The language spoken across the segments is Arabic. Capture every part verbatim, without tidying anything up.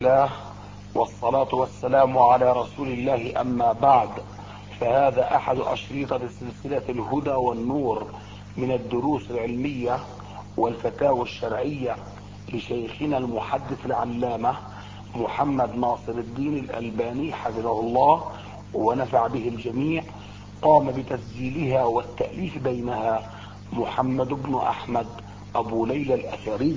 الله والصلاة والسلام على رسول الله، أما بعد، فهذا أحد أشريطة سلسلة الهدى والنور من الدروس العلمية والفتاوى الشرعية لشيخنا المحدث العلامة محمد ناصر الدين الألباني حفظه الله ونفع به الجميع. قام بتسجيلها والتأليف بينها محمد بن أحمد أبو ليلى الأثري.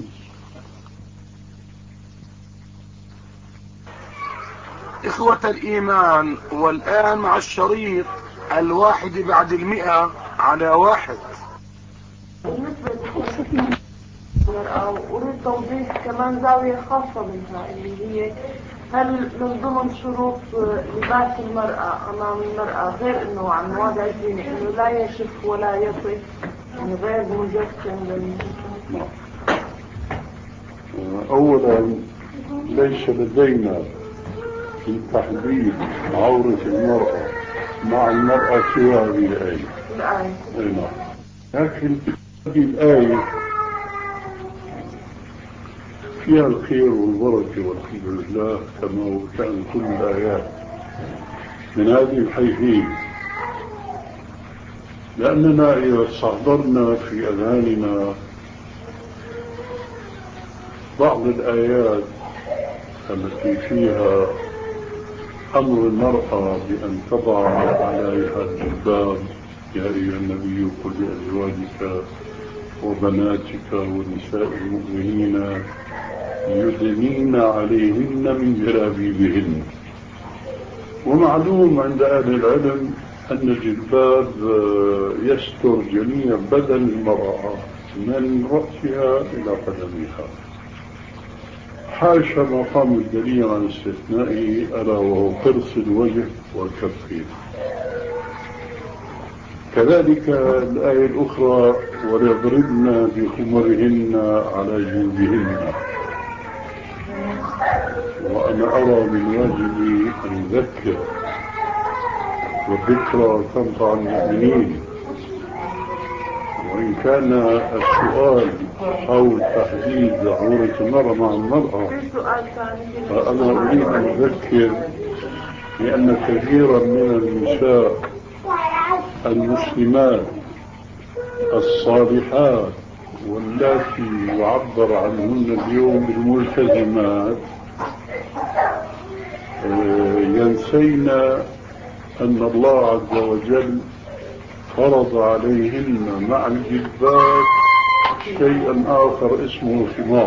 إخوة الإيمان، والآن مع الشريط الواحد بعد المئة على واحد. بالنسبة للمرأة أريد توضيح كمان زاوية خاصة منها، اللي هي هل من ضمن شروط لباس المرأة أمام المرأة غير أنه عن مواضع الزينة أنه لا يشف ولا يصف، يعني غير مجسم؟ أولا، ليس لدينا في تحديد عورة المرأة مع المرأة سوى هذه الآية. الآية. لكن هذه الآية فيها الخير والبركة والحمد لله كما هو شأن كل الآيات من هذه الحيثية، لأننا إذا استحضرنا في أذهاننا بعض الآيات التي فيها أمر المرأة بأن تضع عليها الجلباب، يا أيها النبي قل لأزواجك وبناتك ونساء المؤمنين يدنين عليهن من جلابيبهن. ومعلوم عند أهل العلم أن الجلباب يستر جميع بدن المرأة من رأسها إلى قدمها، حاشا مقام الدليل عن استثنائه ألا وهو قرص الوجه والكفين. كذلك الآية الأخرى وليضربن بخمرهن على جيوبهن. وأنا أرى من واجبي أن أذكر، والذكرى تنفع المؤمنين. وإن كان السؤال أو تحديد عورة المرأة مع المرأة، فأنا أريد أن أذكر بأن كثيرا من النساء المسلمات الصالحات واللاتي يعبر عنهن اليوم بالملتزمات ينسين أن الله عز وجل فرض عليهن مع الجلباب شيئا آخر اسمه الخمار.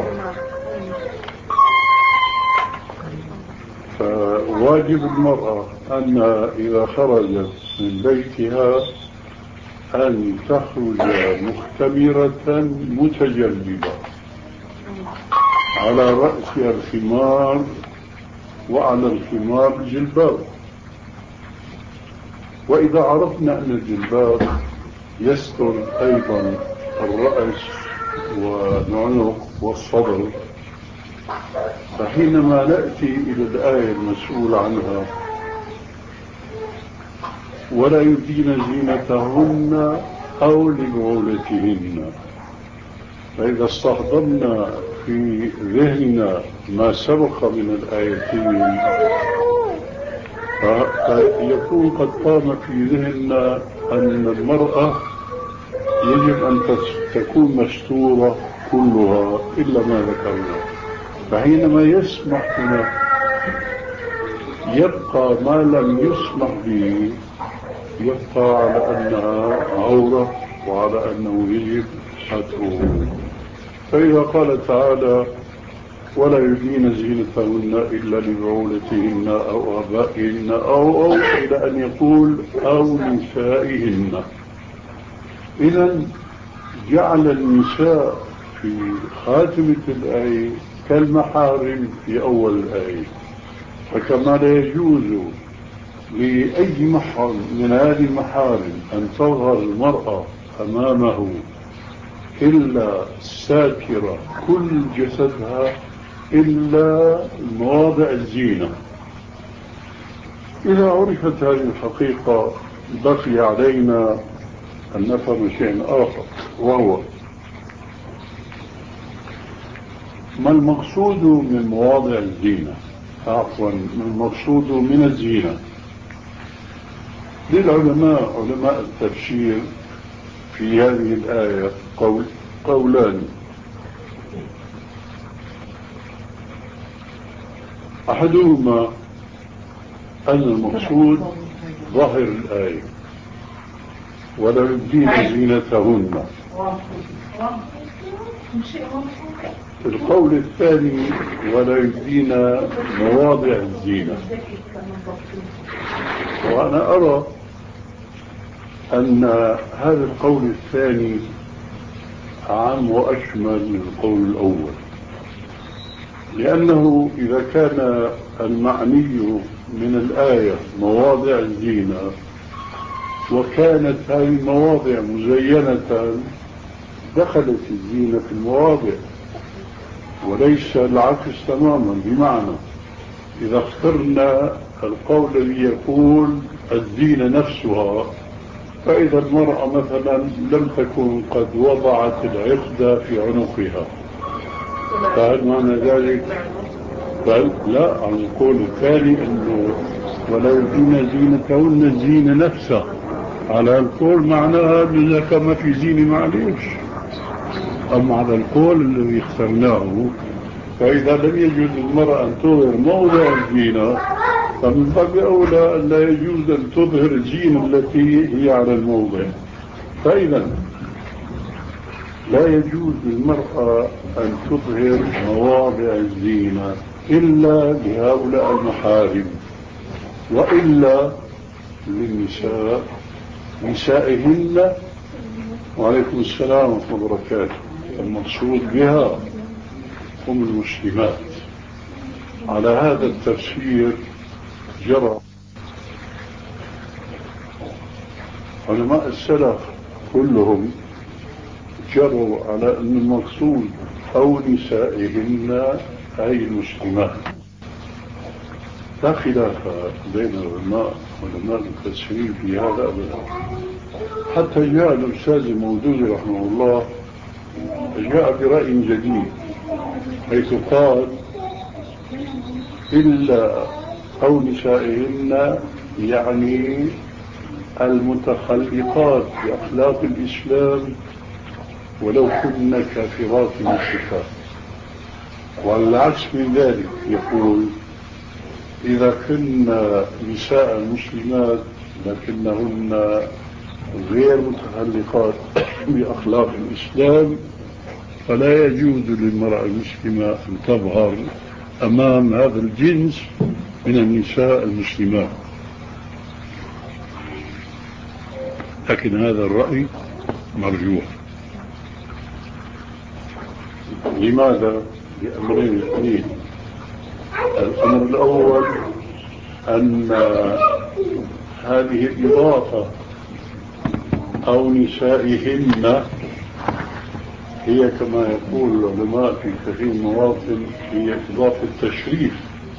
فواجب المرأة أن إذا خرجت من بيتها أن تخرج مختمرة متجلبة، على رأسها الخمار وعلى الخمار الجلباب. وإذا عرفنا أن الجلباب يستر أيضا الرأس والعنق والصدر، فحينما نأتي إلى الآية المسؤول عنها ولا يبدين زينتهن أو لبعولتهن، فإذا استحضرنا في ذهننا ما سبق من الآيتين فيكون قد قام في ذهننا أن المرأة يجب أن تكون مستورة كلها إلا ما ذكرنا. فحينما يسمح لنا يبقى ما لم يسمح به، يبقى على أنها عورة وعلى أنه يجب ستره. فإذا قال تعالى ولا يبدين زينتهن إلا لبعولتهن أو آبائهن أو أو إلى أن يقول أو نسائهن، إذن جعل النساء في خاتمة الآية كالمحارم في أول الآية. فكما لا يجوز لأي محرم من هذه المحارم أن تظهر المرأة أمامه إلا ساترة كل جسدها إلا مواضع الزينة. إذا عرفت هذه الحقيقة بقي علينا أن نفهم شيء آخر، وهو ما المقصود من مواضع الزينة. عفوا المقصود من الزينة. للعلماء علماء التفسير في هذه الآية قول قولان. أحدهما أن المقصود ظاهر الآية ولا يبدين زينتهن. القول الثاني ولا يبدين مواضع الزينة. وأنا أرى أن هذا القول الثاني عام وأشمل من القول الأول، لأنه إذا كان المعني من الآية مواضع الزينة وكانت هذه المواضع مزينة دخلت الزينة في المواضع، وليس العكس تماما. بمعنى إذا اخترنا القول الذي يقول الزينة نفسها، فإذا المرأة مثلا لم تكن قد وضعت العقد في عنقها، فهل معنى ذلك؟ بل لا، عن القول الثاني أنه ولا يبدين زينتهن الزينة نفسها، على القول معناها إذا كان ما في زينة معليش. أما على القول الذي اخترناه فإذا لم يجوز للمرأة أن تظهر موضع الزينة فمن باب أولى أن لا يجوز أن تظهر الزينة التي هي على الموضع. فإذا لا يجوز للمرأة أن تظهر مواضع الزينة إلا لهؤلاء المحارم، وإلا للنساء نسائهن. وعليكم السلام ورحمة الله وبركاته. المقصود بها هم المسلمات. على هذا التفسير جرى علماء السلف كلهم جروا على أن المقصود أو نسائهن أي المسلمات. لا خلاف بين العلماء علماء المفسرين في هذا أبدا. حتى جاء الأستاذ المودودي رحمه الله جاء برأي جديد، حيث قال إلا أو نسائهن يعني المتخلقات بأخلاق الإسلام ولو كن كافرات مشركات. والعكس من ذلك يقول إذا كنا نساء مسلمات لكنهن غير متخلقات بأخلاق الإسلام فلا يجوز للمرأة المسلمة أن تظهر أمام هذا الجنس من النساء المسلمات. لكن هذا الرأي مرجوح. لماذا؟ لأمرين اثنين. الأمر الأول أن هذه الإضافة أو نسائهن هي كما يقول العلماء في كثير من المواطن هي إضافة تشريف.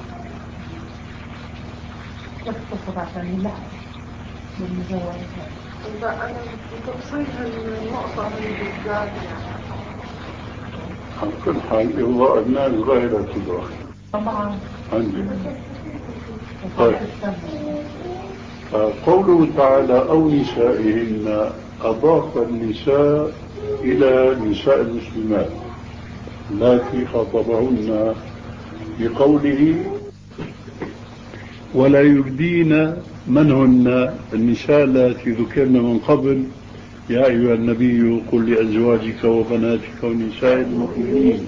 لا أنا بتفصيل النقطة هذه بالذات على كل حال إرضاء الناس غير تدرك. طبعا عندي. طيب. قوله تعالى أو نسائهن أضاف النساء إلى نساء المسلمات التي خاطبهن بقوله ولا يبدين من هن النساء التي ذكرن من قبل يا أيها النبي قل لأزواجك وبناتك ونساء المؤمنين.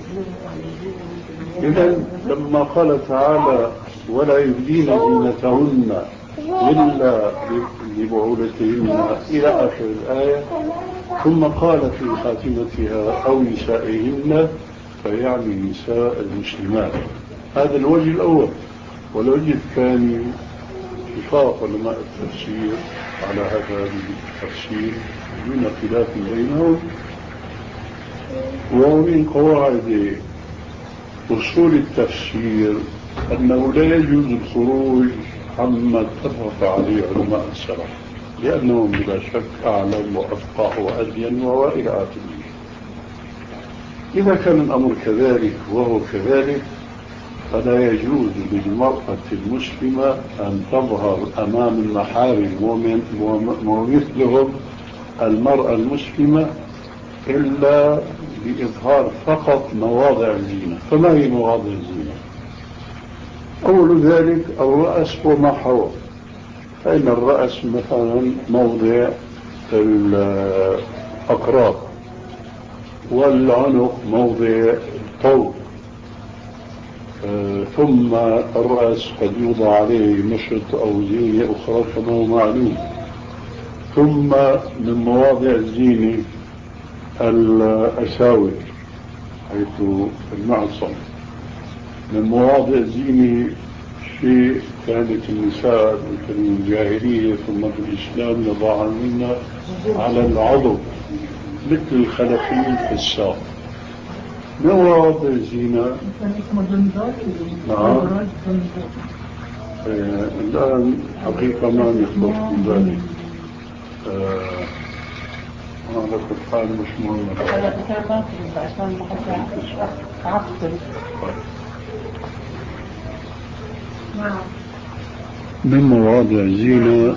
إذن لما قال تعالى ولا يبدين زينتهن إلا لبعولتهن إلى آخر الآية ثم قال في خاتمتها أو نسائهن فيعني نساء المسلمات. هذا الوجه الأول. والوجه الثاني اتفاق علماء التفسير على هذا التفسير دون خلاف بينهم. ومن قواعد أصول التفسير أنه لا يجوز الخروج عما اتفق عليه علماء السلف لأنهم بلا شك أعلم وأفقه وأبين وإلى آخره. إذا كان الأمر كذلك وهو كذلك فلا يجوز للمرأة المسلمة أن تظهر أمام المحارم ومثلهم المرأة المسلمة إلا بإظهار فقط مواضع الزينة. فما هي مواضع الزينة؟ أول ذلك الرأس وما حوله، فإن الرأس مثلا موضع الأقراط، والعنق موضع الطوق، آه ثم الرأس قد يوضع عليه مشط أو زينة أخرى كما هو معلوم. ثم من مواضع الزينة الأساور حيث المعصم. من مواضع الزينة شيء كانت النساء في الجاهلية ثم في الإسلام يضعن على العضد مثل الخلفين في الساق. من مواضع الزينة نعم آه الآن حقيقة ما نخبر في ذلك. آه على كل حال مش مهم. من مواضع الزينة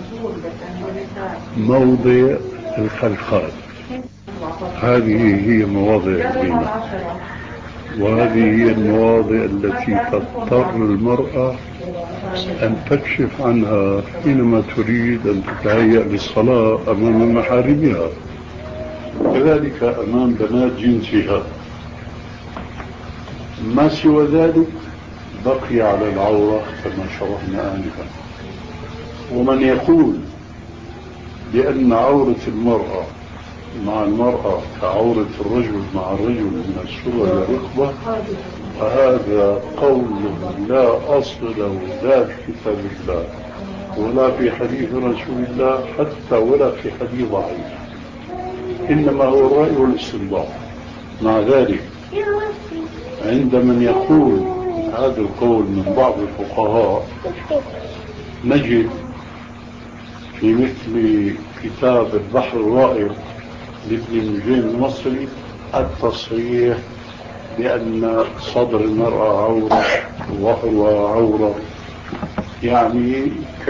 موضع الخلخال، هذه هي مواضع الزينة، وهذه هي المواضع التي تضطر المرأة أن تكشف عنها حينما تريد أن تتهيأ للصلاة أمام محارمها، كذلك أمام بنات جنسها. ما سوى ذلك بقي على العورة كما شرحنا آنفا. ومن يقول بأن عورة المرأة مع المرأة كعورة الرجل مع الرجل من السرة والركبة، فهذا قول لا أصل له لا في كتاب الله ولا في حديث رسول الله حتى ولا في حديث ضعيف، إنما هو الرأي والاستنباط. مع ذلك عند من يقول هذا القول من بعض الفقهاء نجد في مثل كتاب البحر الرائق لابن نجيم المصري التصريح بأن صدر المرأة عورة وظهرها عورة، يعني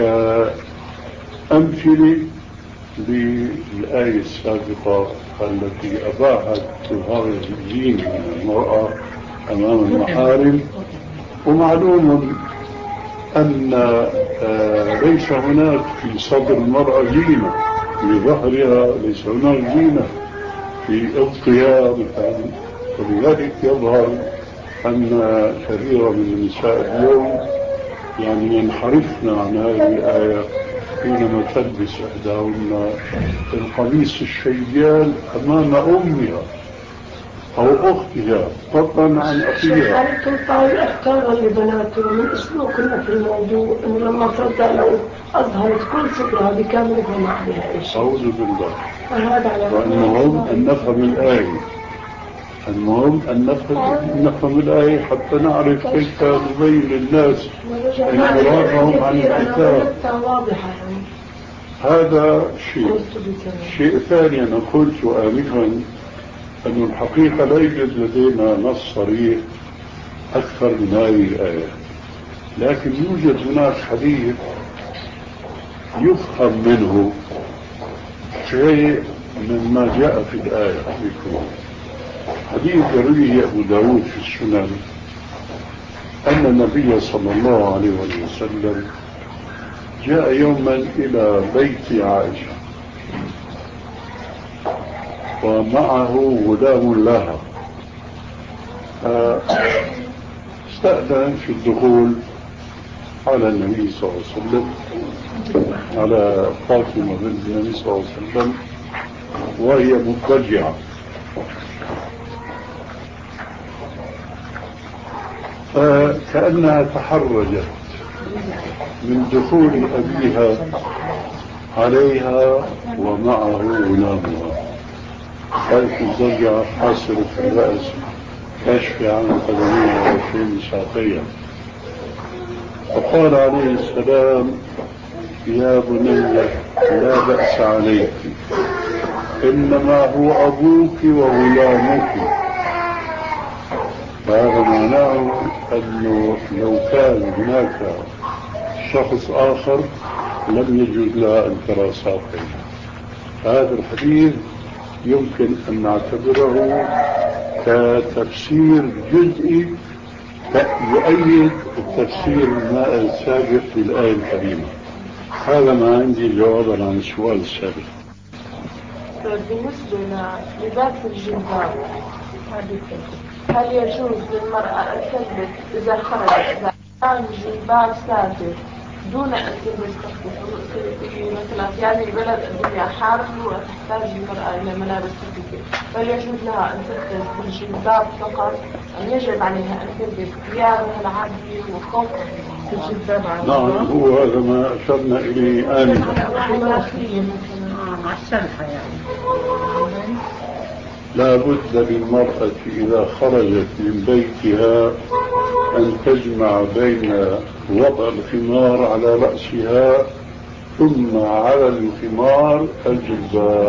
كأمثلة للآية السابقة التي أباحت إظهار الزين من المرأة أمام المحارم. ومعلوم أن ليس هناك في صدر المرأة زينة، في ظهرها ليس هناك زينة، في إبطها مثلا. ولذلك يظهر أن كثيرا من النساء اليوم يعني ينحرفن عن هذه الآية حينما تلبس إحداهن القميص الشيال أمام أمها أو أختها فضلا عن أخيها. هل تنطى أفكارا لبناتهم من أسلوبنا في الموضوع إنه لما ترضى لو أظهرت كل صدرها بكاملها ما عليها شيء؟ أعوذ بالله. فهذا على المهم أن نفهم الآية، المهم أن نفهم الآية حتى نعرف كيف نبين للناس انحرافهم عن الكتاب. هذا شيء. شيء ثاني أنا قلت آنفا أن الحقيقة لا يوجد لدينا نص صريح أكثر من هذه الآية، لكن يوجد هناك حديث يفهم منه شيء مما جاء في الآية. حديث يرويه أبو داود في السنن أن النبي صلى الله عليه وسلم جاء يوما إلى بيت عائشة ومعه غلام لها، فاستأذن في الدخول على النبي صلى الله عليه وسلم، على فاطمة بنت النبي صلى الله عليه وسلم وهي مضطجعة. فكأنها تحرجت من دخول أبيها عليها ومعه غلامها، كانت مضطجعة حاصرة في الرأس كاشفة عن قدميها وشين ساقيها. فقال عليه السلام: يا بني لا بأس عليك، إنما هو أبوك وغلامك. فهذا معناه أنه لو كان هناك شخص آخر لم يجوز لها أن ترى ساقيها. هذا الحديث يمكن أن نعتبره كتفسير جزئي يؤيد التفسير السابق للآية الكريمة. هذا ما عندي جوابا عن السؤال السابق. بالنسبة للباس الجلباب، هل يجوز للمرأة أن تلبس إذا خرجت إذا كان الجلباب ساتر دون أن تلبس تخفيف؟ مثلا في هذه البلد الدنيا حار وتحتاج المرأة إلى ملابس خفيفة، هل يجوز لها أن تلبس الجلباب فقط أم يجب عليها أن تلبس ثيابها العادية وفوق الجلباب؟ نعم، هو هذا ما أشرنا إليه آنفا. مع السلحة يعني. لا بد للمرأة إذا خرجت من بيتها أن تجمع بين وضع الخمار على رأسها ثم على الخمار الجلباب،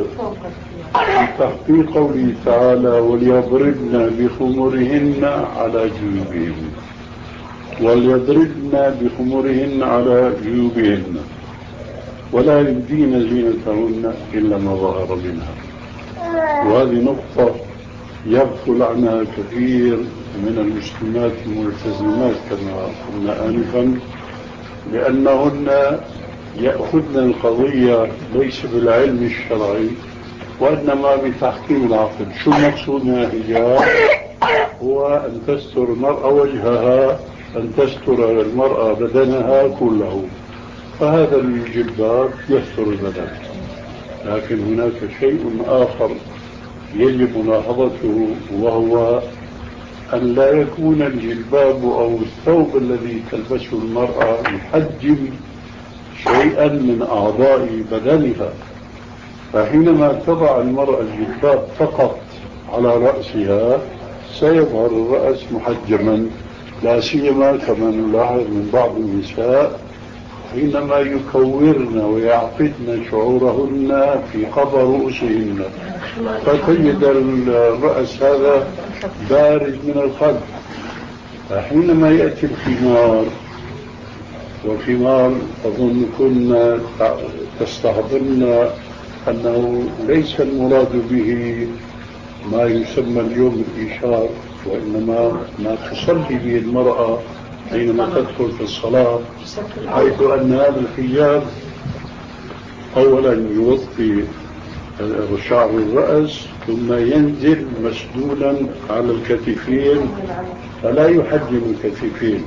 بتحقيق قوله تعالى وليضربن بخمرهن على جيوبهن، وليضربن بخمرهن على جيوبهن ولا يبدين زينتهن إلا ما ظهر منها. وهذه نقطة يغفل عنها كثير من المسلمات الملتزمات كما قلنا آنفا، لأنهن يأخذن القضية ليس بالعلم الشرعي وإنما بتحكيم العقل. شو المقصود من الحجاب؟ هو أن تستر المرأة وجهها، أن تستر المرأة بدنها كله، فهذا الجلباب يستر البدن. لكن هناك شيء آخر يجب ملاحظته، وهو أن لا يكون الجلباب أو الثوب الذي تلبسه المرأة يحجم شيئا من أعضاء بدنها. فحينما تضع المرأة الجلباب فقط على رأسها سيظهر الرأس محجما، لا سيما كما نلاحظ من بعض النساء حينما يكورن ويعقدن شعورهن في قبر رؤوسهن فتجد الرأس هذا بارز من الخلف. فحينما يأتي الخمار، والخمار أظن كنا تستحضرن أنه ليس المراد به ما يسمى اليوم الإشار، وإنما ما تصلي به المرأة حينما تدخل في الصلاة، حيث أن هذا الحجاب أولا يغطي شعر الرأس ثم ينزل مسدولا على الكتفين فلا يحجم الكتفين.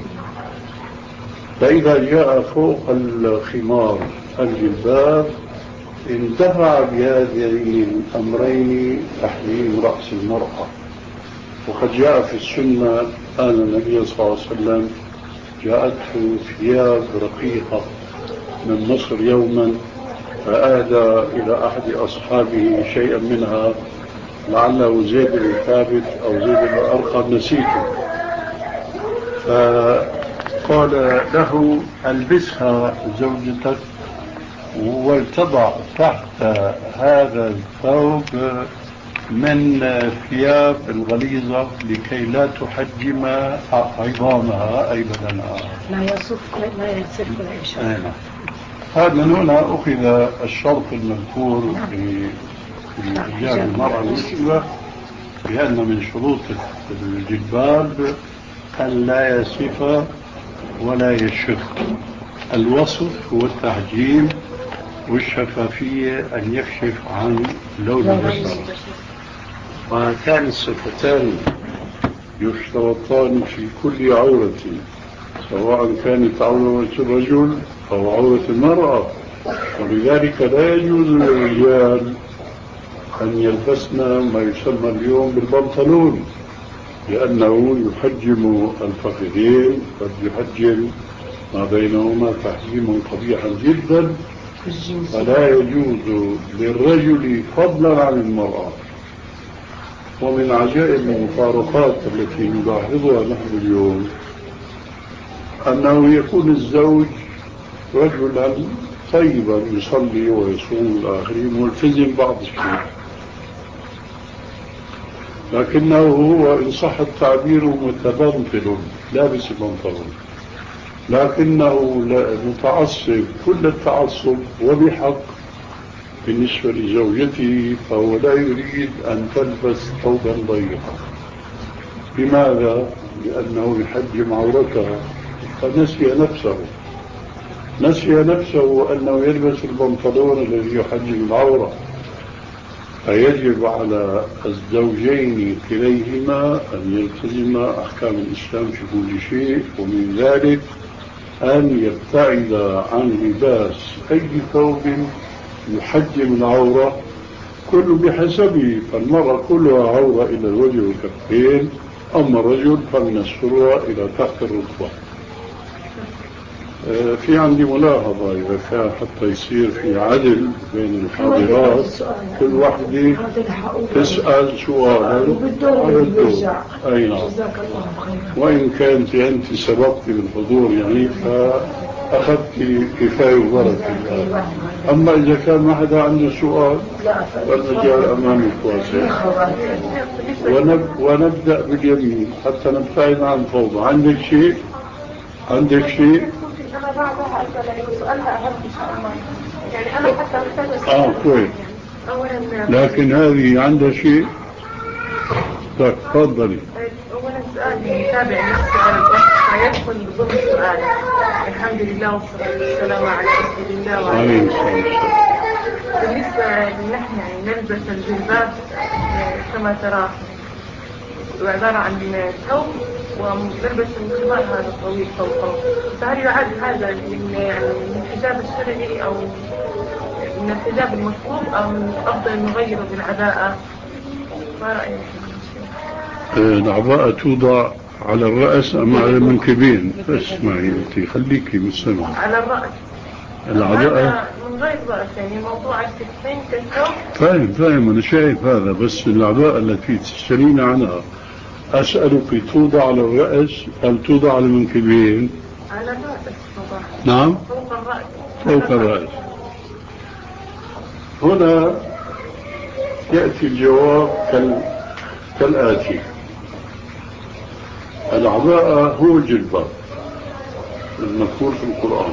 فإذا جاء فوق الخمار الجلباب انتفع بهذين الأمرين تحريم رأس المرأة. وقد جاء في السنة أن النبي صلى الله عليه وسلم جاءته ثياب رقيقة من مصر يوما فأهدى إلى أحد أصحابه شيئا منها، لعله زيد بن ثابت أو زيد بن أرقم نسيته، فقال له ألبسها زوجتك ولتضع تحت هذا الثوب من ثياب الغليظة لكي لا تحجم عظامها أي بدنها، لا يصف لا يصف العيشة. هذا من هنا أخذ الشرط المذكور في حجاب المرأة المسلمة بأن من شروط الجلباب أن لا يصف ولا يشف. الوصف هو التحجيم، والشفافية أن يكشف عن لون البشرة. وهاتان الصفتان يشترطان في كل عورة، سواء كانت عورة الرجل أو عورة المرأة. ولذلك لا يجوز للرجال أن يلبسن ما يسمى اليوم بالبنطلون، لأنه يحجم الفخذين، قد يحجم ما بينهما تحجيم قبيحا جدا. فلا يجوز للرجل فضلا عن المرأة. ومن عجائب المفارقات التي نلاحظها نحن اليوم أنه يكون الزوج رجلا طيبا يصلي ويصوم الآخرين ملتزم بعض الشيء، لكنه هو إن صح التعبير متبنطل لابس بنطلون، لكنه متعصب كل التعصب وبحق بالنسبة لزوجته، فهو لا يريد أن تلبس ثوبا ضيقا. لماذا؟ لأنه يحجم عورتها، فنسي نفسه نسي نفسه أنه يلبس البنطلون الذي يحجم العورة. فيجب على الزوجين كليهما أن يلتزما أحكام الإسلام في كل شيء، ومن ذلك أن يبتعد عن لباس أي ثوب يحجم العورة، كل بحسبه. فالمرأة كلها عورة إلى الوجه والكفين، أما الرجل فمن السرة إلى تحت الركبة. في عندي ملاحظة إذا كان حتى يصير في عدل بين الحاضرات، كل واحدة تسأل سؤالا على الدور. أي نعم. وإن كانت أنت سبقت بالحضور يعني فأخذت كفاية وبركة. أما إذا كان ما حدا عنده سؤال فالمجال أمامك واسع. ونبدأ باليمين حتى نبتعد عن فوضى. عندك شيء؟ عندك شيء؟ أنا بعدها أسألك سؤالها أهم إن شاء الله. يعني أنا حتى أحتاج آه كويس. أولا لكن هذه عندها شيء؟ طيب تفضلي. أولا سؤال يتابع نفسه على الوقت فيدخل ضمن السؤال. الحمد لله والصلاة والسلام على رسول الله وعلى آله وصحبه. بالنسبة لنحن يعني نلبس الجلباب كما ترى عبارة عن ثوب ونلبس الخمار هذا الطويل فوقه، فهل يعد هذا من يعني من الحجاب الشرعي أو من الحجاب المطلوب أو من أفضل نغيره بالعباءة؟ ما رأيك؟ العباءة توضع على الرأس أم على المنكبين؟ اسمعي أنت خليكي مستمع. على الرأس. العباءة من غير رأس يعني موضوع الكتفين كالثوب. فاهم فاهم أنا شايف هذا، بس العباءة التي تسألين عنها أسألك توضع على الرأس أم توضع على المنكبين؟ على الرأس توضع. نعم فوق الرأس. فوق الرأس. هنا يأتي الجواب كال... كالآتي: العباءة هو الجلباب المذكور في القرآن،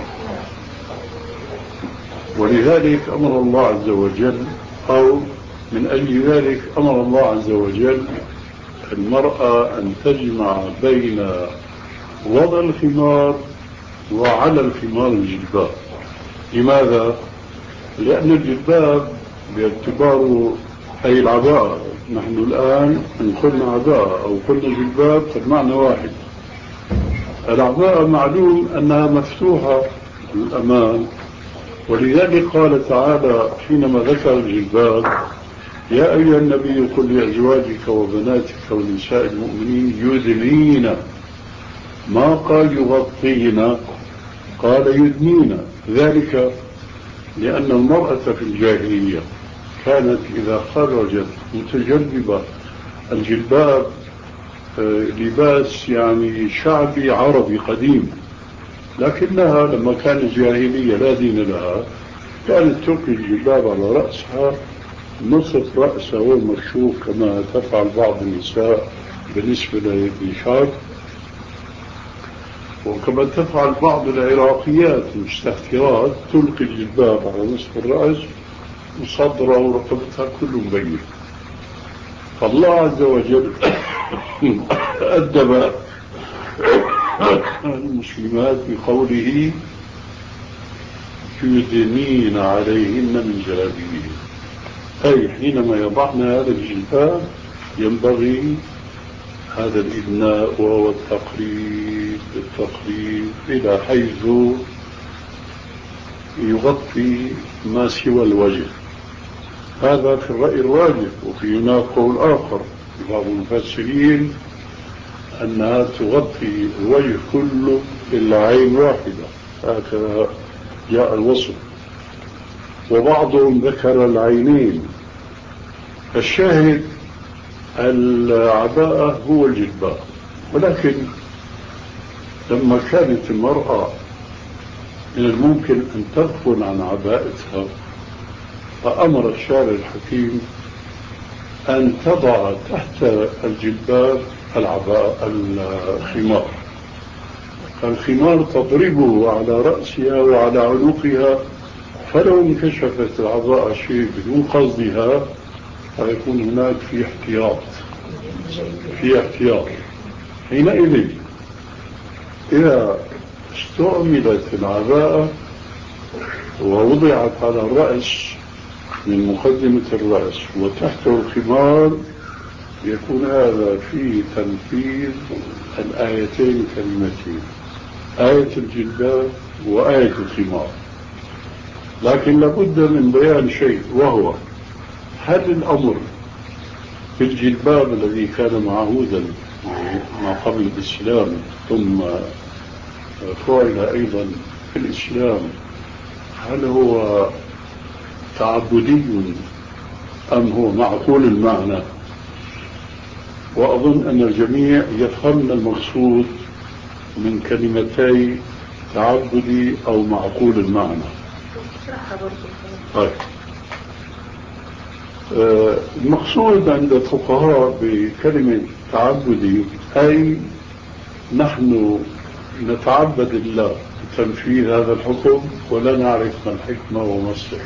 ولذلك أمر الله عز وجل أو من أجل ذلك أمر الله عز وجل المرأة أن تجمع بين وضع الخمار وعلى الخمار الجلباب. لماذا؟ لأن الجلباب باعتباره أي العباءة، نحن الآن إن قلنا عباءة أو قلنا جلباب فالمعنى واحد. العباءة معلوم أنها مفتوحة الأمام، ولذلك قال تعالى حينما ذكر الجلباب: يا أيها النبي قل لأزواجك وبناتك ونساء المؤمنين يدنين، ما قال يغطين، قال يدنين. ذلك لأن المرأة في الجاهلية كانت إذا خرجت متجلبة، الجلباب لباس يعني شعبي عربي قديم، لكنها لما كانت جاهلية لا دين لها كانت تلقي الجلباب على رأسها، نصف رأسها والمكشوف كما تفعل بعض النساء بالنسبة للنشاط، وكما تفعل بعض العراقيات المستهترات تلقي الجلباب على نصف الرأس وصدرها ورقبتها كله مبين. فالله عز وجل أدب المسلمات بقوله يدنين عليهن من جلابيبهن، أي حينما يضعن هذا الجلباب ينبغي هذا الإدناء وهو التقريب التقريب إلى حيث يغطي ما سوى الوجه. هذا في الرأي الراجح، وفي هناك قول آخر بعض المفسرين أنها تغطي الوجه كله إلا عين واحدة، هكذا جاء الوصف، وبعضهم ذكر العينين. الشاهد العباءة هو الجلباب. ولكن لما كانت المرأة من الممكن أن تغفل عن عبائتها، فأمر الشارع الحكيم أن تضع تحت الجلباب العباء الخمار. الخمار تضربه على رأسها وعلى عنقها، فلو انكشفت العباءة شيء بدون قصدها فيكون هناك في احتياط في احتياط حينئذ إذا استعملت العباءة ووضعت على الرأس من مقدمة الرأس وتحت الخمار، يكون هذا في تنفيذ الآيتين الكريمتين، آية الجلباب وآية الخمار. لكن لابد من بيان شيء، وهو هل الأمر في الجلباب الذي كان معهودا ما قبل الإسلام ثم فعل أيضا في الإسلام، هل هو تعبدي أم هو معقول المعنى؟ وأظن أن الجميع يفهم المقصود من كلمتي تعبدي أو معقول المعنى. طيب. آه المقصود عند الفقهاء بكلمة تعبدي أي نحن نتعبد الله بتنفيذ هذا الحكم ولا نعرف ما الحكمة وما السر،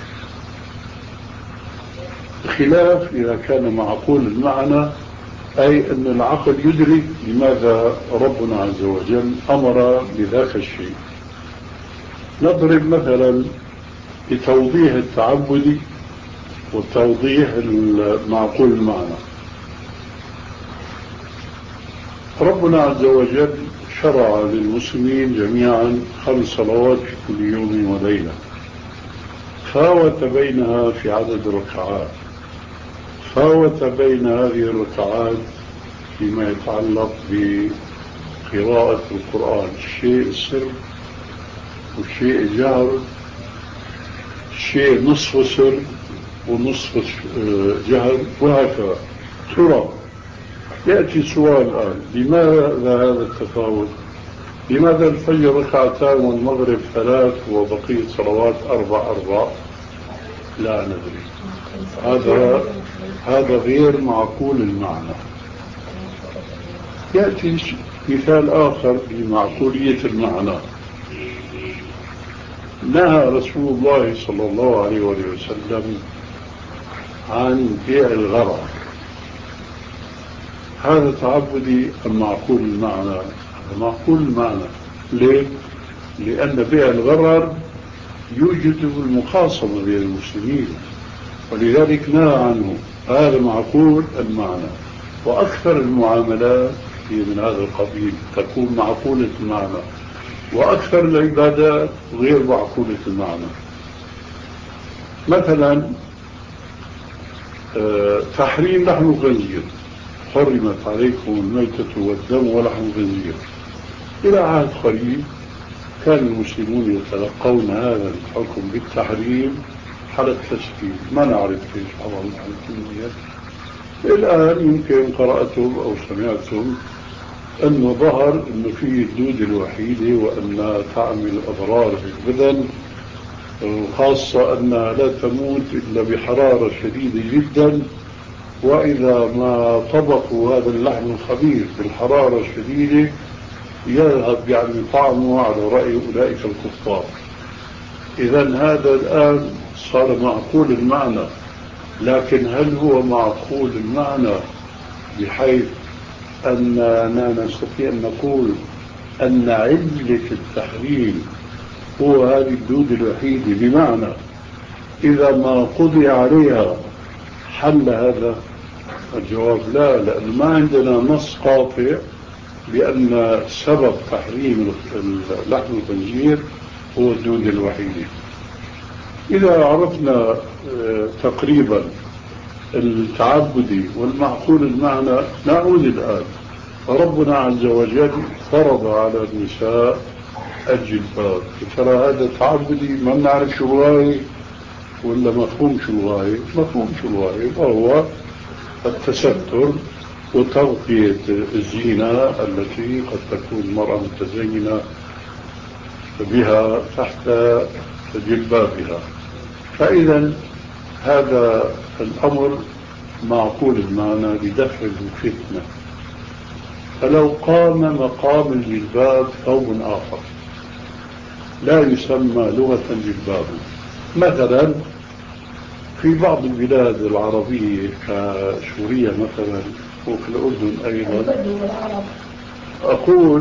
بخلاف إذا كان معقول المعنى أي أن العقل يدرك لماذا ربنا عز وجل أمر بذاك الشيء. نضرب مثلا لتوضيح التعبد وتوضيح المعقول المعنى. ربنا عز وجل شرع للمسلمين جميعا خمس صلوات في كل يوم وليلة، فاوت بينها في عدد الركعات، فاوت بين هذه الركعات فيما يتعلق بقراءة القرآن، الشيء سر والشيء جهر، الشيء نصف سر ونصف جهر، وهكذا. ترى يأتي سؤال الآن، لماذا هذا التفاوت؟ لماذا الفجر ركعتان والمغرب ثلاث وبقية صلوات أربع أربع؟ لا ندري. هذا هذا غير معقول المعنى. يأتي مثال آخر لمعقولية المعنى. نهى رسول الله صلى الله عليه وسلم عن بيع الغرر. هذا تعبدي أم معقول المعنى؟ هذا معقول المعنى. ليه؟ لأن بيع الغرر يوجد المخاصمة بين المسلمين، ولذلك نهى عنه. هذا معقول المعنى. وأكثر المعاملات هي من هذا القبيل، تكون معقولة المعنى، وأكثر العبادات غير معقولة المعنى. مثلا آه تحريم لحم الخنزير، حرمت عليكم الميتة والدم ولحم الخنزير. إلى عهد قريب كان المسلمون يتلقون هذا الحكم بالتحريم حالة تسكين، ما نعرف كيف حرم الخنزير. الآن يمكن قرأتم أو سمعتم أنه ظهر أنه فيه الدود الوحيدة وأنها تعمل أضرار في البدن، وخاصة أنها لا تموت إلا بحرارة شديدة جدا، وإذا ما طبخوا هذا اللحم الخبيث بالحرارة الشديدة يذهب يعني طعمه على رأي أولئك الكفار. إذا هذا الآن صار معقول المعنى، لكن هل هو معقول المعنى بحيث أننا نستطيع أن نقول أن علة التحريم هو هذه الدود الوحيدة، بمعنى إذا ما قضي عليها حل هذا؟ الجواب لا، لأن ما عندنا نص قاطع بأن سبب تحريم لحم الخنزير هو الدود الوحيدة. إذا عرفنا تقريبا التعبدي والمعقول المعنى، نعود الآن. ربنا عز وجل فرض على النساء الجلباب. ترى هذا تعبدي ما بنعرف شو الغاية ولا مفهوم شو الغاية؟ مفهوم شو الغاية، وهو التستر وتغطية الزينة التي قد تكون المرأة متزينة بها تحت جلبابها. فإذا هذا الأمر معقول المعنى لدفع الفتنة، فلو قام مقام الجلباب ثوب آخر لا يسمى لغة جلبابا، مثلا في بعض البلاد العربية كسوريا مثلا وفي الأردن أيضا، أقول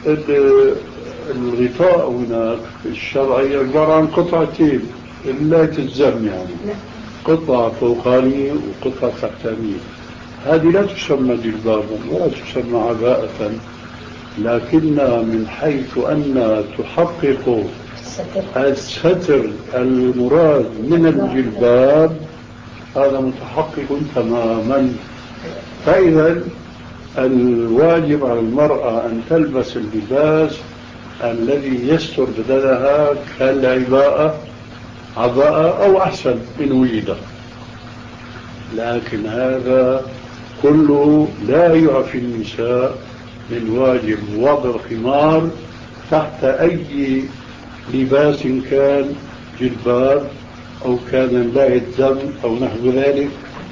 الغطاء هناك الشرعي عبارة عن قطعتين لا تلزم، يعني قطعة فوقانية وقطعة تحتانية، هذه لا تسمى جلبابا ولا تسمى عباءة، لكنها من حيث أن تحقق الستر المراد من الجلباب هذا متحقق تماما. فإذا الواجب على المرأة أن تلبس اللباس الذي يستر بدنها كالعباءة عباءة أو أحسن إن وجد، لكن هذا كله لا يعفي النساء من واجب وضع الخمار تحت أي لباس كان، جلباب أو كان لا الدم أو نحو ذلك،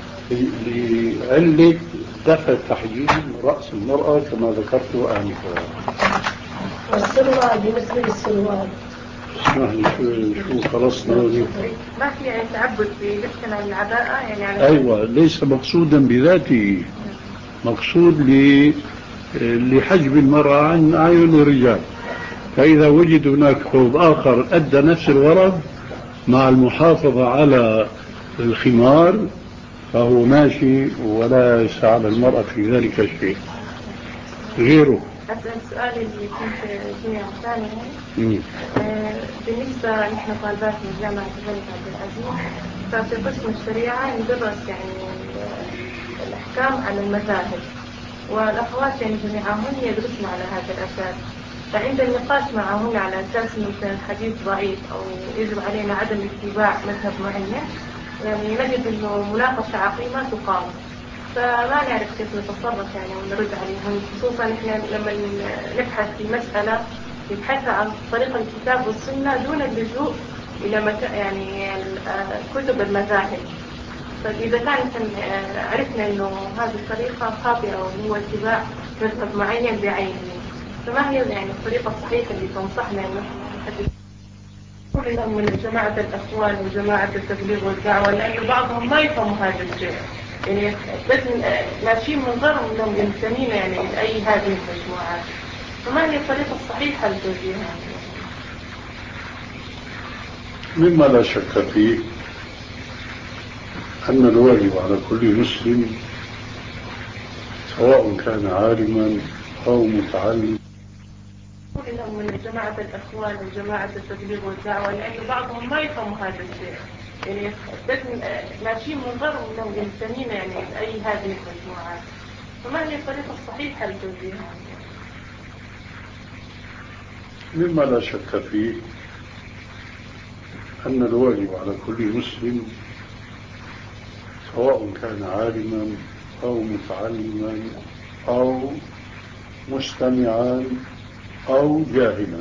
لعلة دفع تحجيم رأس المرأة كما ذكرت آنفا. والسروال بالنسبة للسروال اسمح لي شو شو خلصنا ما في يعني تعبد في لبسنا العباءة يعني على أيوة، ليس مقصودا بذاته، مقصود لحجب المرأة عن أعين الرجال، فإذا وجد هناك ثوب آخر أدى نفس الغرض مع المحافظة على الخمار فهو ماشي ولا يسعى على المرأة في ذلك شيء غيره. أسأل سؤال اللي كنت فيه ثاني آه بالنسبة نحن طالبات من جامعة الملك عبد العزيز، ففي قسم الشريعة ندرس يعني الأحكام على المذاهب، والأخوات يعني جميعهن يدرسن على هذا الأساس، فعند النقاش معهن على أساس أن الحديث ضعيف أو يجب علينا عدم اتباع مذهب معين، يعني نجد أنه مناقشة عقيمة تقام، فما نعرف كيف نتصرف يعني ونرد عليهم، خصوصا إحنا لما نبحث في مسألة نبحث عن طريق الكتاب والسنة دون اللجوء إلى مك... يعني كتب المذاهب. فإذا كان عرفنا إنه هذه الطريقة خاطئة وهو اتباع مذهب معين بعينه، فما هي يعني الطريقة الصحيحة اللي تنصحنا إنه نحدث من جماعة الأخوان وجماعة التبليغ والدعوة، لأن بعضهم ما يفهموا هذا الشيء، يعني بس ماشيين من ضرر انهم ينتمين يعني لأي هذه المجموعات، فما هي الطريقة الصحيحة لتوجيهها؟ مما لا شك فيه أن الواجب على كل مسلم سواء كان عالما أو متعلم من جماعة الأخوان وجماعة التبليغ والدعوة، لأن بعضهم ما يفهموا هذا الشيء، يعني بس ماشيين من ضرر انهم ينتمين يعني لأي هذه المجموعات، فما هي الطريقة الصحيحة لتوجيهها؟ مما لا شك فيه أن الواجب على كل مسلم سواء كان عالما أو متعلما أو مستمعا أو جاهلا،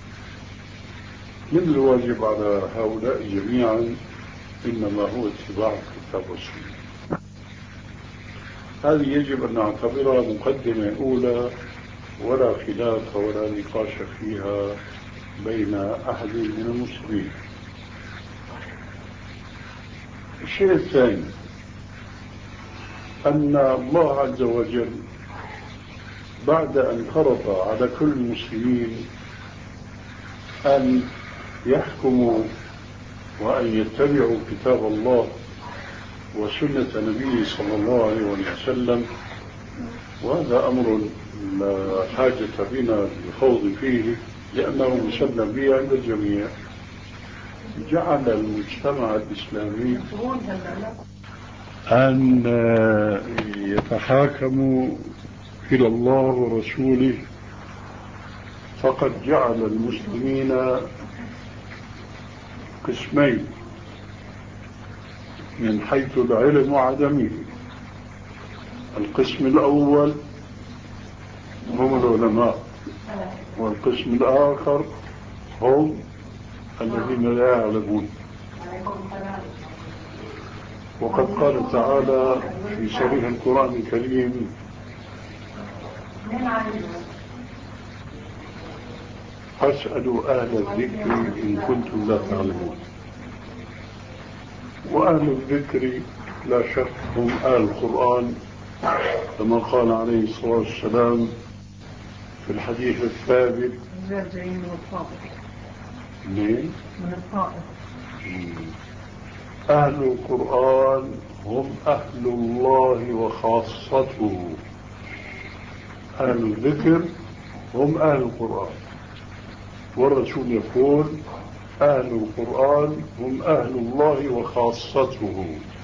من الواجب على هؤلاء جميعا إنما هو اتباع الكتاب والسنة. هذه يجب أن نعتبرها مقدمة أولى ولا خلاف ولا نقاش فيها بين أحد من المسلمين. الشيء الثاني أن الله عز وجل بعد أن فرض على كل المسلمين أن يحكموا وأن يتبعوا كتاب الله وسنة نبيه صلى الله عليه وسلم، وهذا أمر لا حاجة بنا للخوض فيه لأنه مسلم به عند الجميع، جعل المجتمع الإسلامي أن يتحاكموا إلى الله ورسوله، فقد جعل المسلمين قسمين من حيث العلم وعدمه. القسم الأول هم العلماء، والقسم الآخر هم الذين لا يعلمون. وقد قال تعالى في صريح القرآن الكريم: فاسألوا أهل الذكر إن كنتم لا تعلمون. وأهل الذكر لا شك هم أهل القرآن، كما قال عليه الصلاة والسلام في الحديث الثابت: من الطائف أهل القرآن هم أهل الله وخاصته. أهل الذكر هم أهل القرآن، والرسول يقول: أهل القرآن هم أهل الله وخاصته.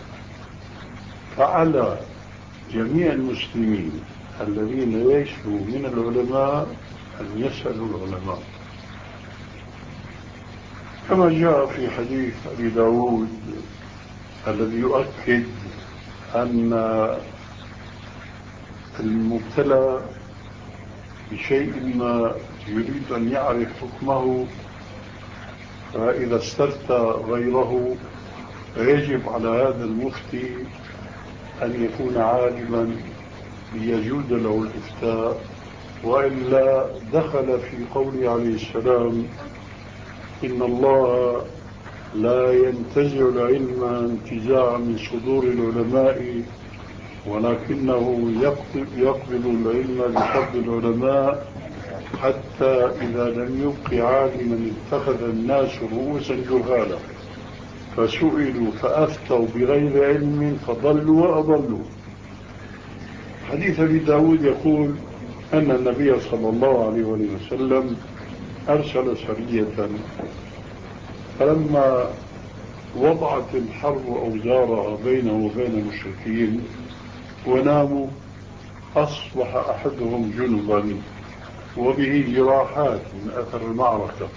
فعلى جميع المسلمين الذين ليسوا من العلماء أن يسألوا العلماء، كما جاء في حديث أبي داود الذي يؤكد أن المبتلى بشيء ما يريد أن يعرف حكمه، فإذا استفتى غيره فيجب على هذا المفتي أن يكون عالما ليجود له الإفتاء، وإلا دخل في قوله عليه السلام: إن الله لا ينتزع العلم انتزاعا من صدور العلماء، ولكنه يقبل العلم بفضل العلماء، حتى إذا لم يبق عالما اتخذ الناس رؤوسا جهالا فسئلوا فأفتوا بغير علم فضلوا وأضلوا. حديث أبي داود يقول أن النبي صلى الله عليه وسلم أرسل سرية، فلما وضعت الحرب أوزارها بينه وبين المشركين وناموا، أصبح أحدهم جنبا وبه جراحات من أثر المعركة،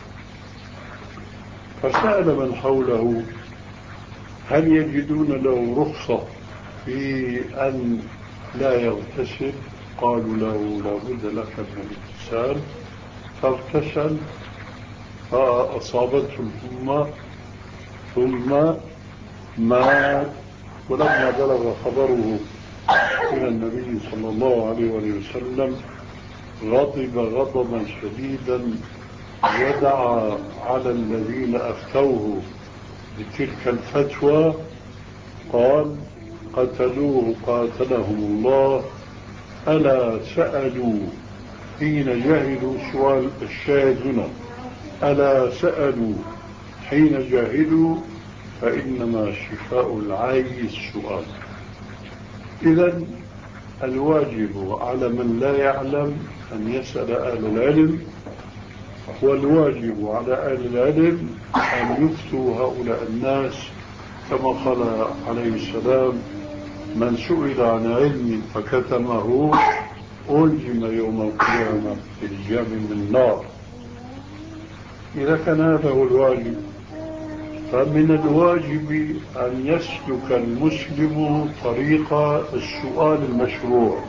فسأل من حوله: هل يجدون له رخصة في أن لا يغتسل؟ قالوا له: لا بد لك من الاغتسال. فاغتسل فأصابته الحمى ثم مات. ولما بلغ خبره إلى النبي صلى الله عليه وسلم غضب غضبا شديدا، ودعا على الذين أفتوه بتلك الفتوى، قال: قتلوه قاتلهم الله، ألا سألوا حين جاهلوا؟ سؤال الشاهد هنا: ألا سألوا حين جاهلوا؟ فإنما شفاء العي السؤال. إذن الواجب على من لا يعلم أن يسأل أهل العلم، والواجب على أهل العلم أن يفتوا هؤلاء الناس، كما قال عليه السلام: من سئل عن علم فكتمه ألجم يوم القيامة بلجام من نار. إذا كان هذا هو الواجب، فمن الواجب أن يسلك المسلم طريق السؤال المشروع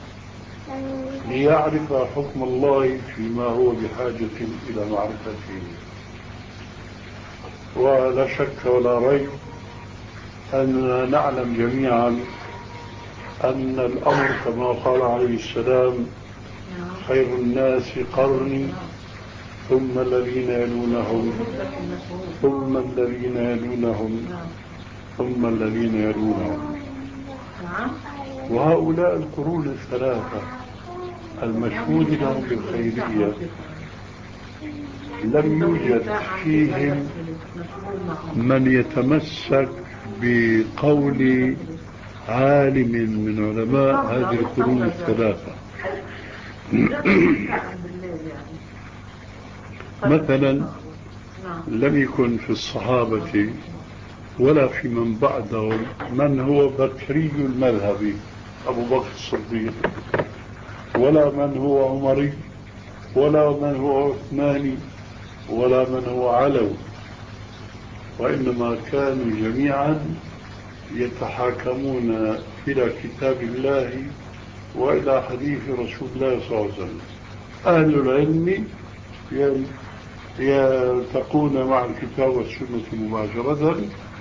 ليعرف حكم الله فيما هو بحاجة إلى معرفته. ولا شك ولا ريب أن نعلم جميعا أن الأمر كما قال عليه السلام: خير الناس قرني ثم الذين يلونهم ثم الذين يلونهم ثم الذين يلونهم. وهؤلاء القرون الثلاثة المشهود لهم بالخيرية لم يوجد فيهم من يتمسك بقول عالم من علماء هذه القرون الثلاثة. مثلا لم يكن في الصحابة ولا في من بعدهم من هو بكري المذهب أبو بكر الصديق، ولا من هو عمري، ولا من هو عثماني، ولا من هو علوي، وإنما كانوا جميعا يتحاكمون إلى كتاب الله وإلى حديث رسول الله صلى الله عليه وسلم. أهل العلم يلتقون مع الكتاب والسنة مباشرة،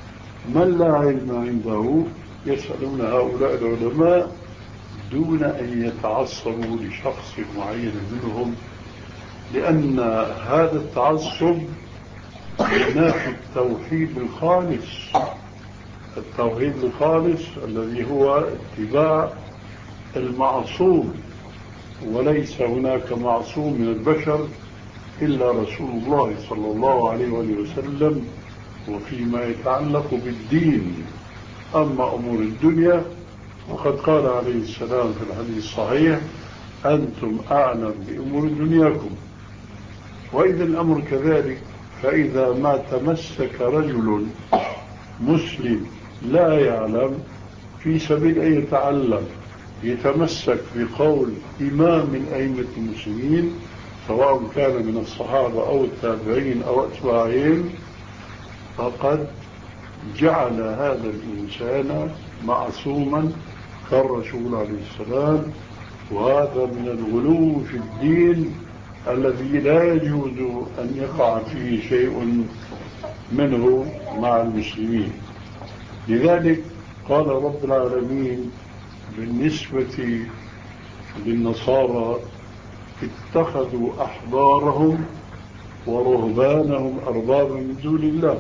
من لا علم عنده يسألون هؤلاء العلماء دون أن يتعصبوا لشخص معين منهم، لأن هذا التعصب ينافي التوحيد الخالص. التوحيد الخالص الذي هو اتباع المعصوم، وليس هناك معصوم من البشر إلا رسول الله صلى الله عليه وسلم وفيما يتعلق بالدين. أما أمور الدنيا وقد قال عليه السلام في الحديث الصحيح: أنتم أعلم بأمور دنياكم. وإذا الأمر كذلك، فإذا ما تمسك رجل مسلم لا يعلم في سبيل أن يتعلم، يتمسك بقول إمام من أئمة المسلمين سواء كان من الصحابة أو التابعين أو أتباعهم، فقد جعل هذا الإنسان معصوما كالرسول عليه السلام. وهذا من الغلو في الدين الذي لا يجوز أن يقع فيه شيء منه مع المسلمين. لذلك قال رب العالمين بالنسبة للنصارى: اتخذوا أحبارهم ورهبانهم أربابا من دون الله.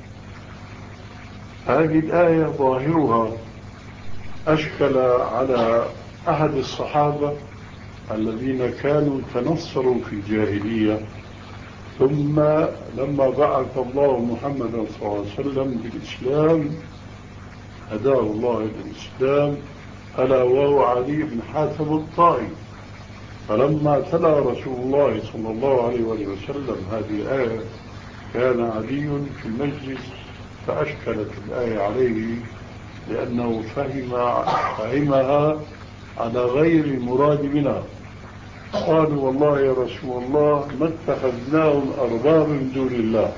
هذه الآية ظاهرها أشكل على أحد الصحابة الذين كانوا تنصروا في الجاهلية، ثم لما بعث الله محمد صلى الله عليه وسلم بالإسلام هداه الله إلى الإسلام، ألا وهو علي بن حاتم الطائي. فلما تلا رسول الله صلى الله عليه وسلم هذه الآية كان علي في المجلس فأشكلت الآية عليه، لأنه فهم فهمها على غير المراد منها. قالوا: والله يا رسول الله ما اتخذناهم أربابا من دون الله.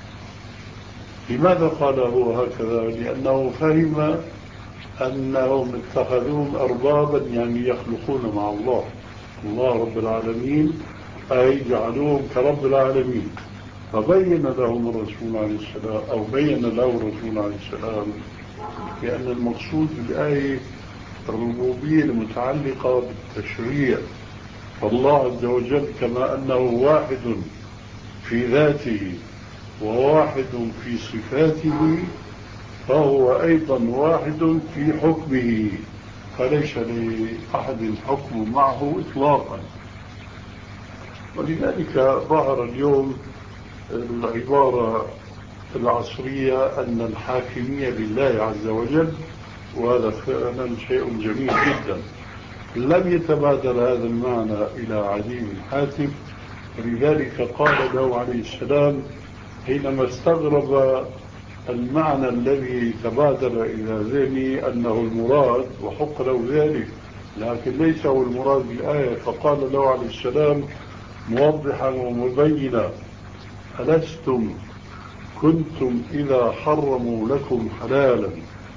لماذا قال هو هكذا؟ لأنه فهم أنهم اتخذوهم أربابا يعني يخلقون مع الله الله رب العالمين، أي جعلوهم كرب العالمين. فبين لهم الرسول عليه السلام أو بين له الرسول عليه السلام بأن المقصود بالآية الربوبية المتعلقة بالتشريع. فالله عز وجل كما أنه واحد في ذاته وواحد في صفاته، فهو أيضا واحد في حكمه، فليس لأحد حكم معه إطلاقا. ولذلك ظهر اليوم العبارة العصرية أن الحاكمية لله عز وجل، وهذا فعلا شيء جميل جدا. لم يتبادر هذا المعنى إلى علي بن حاتم، ولذلك قال له عليه السلام حينما استغرب المعنى الذي تبادر إلى ذهني أنه المراد وحق له ذلك، لكن ليس هو المراد بالآية، فقال له عليه السلام موضحا ومبينا: ألستم كنتم إذا حرموا لكم حلالا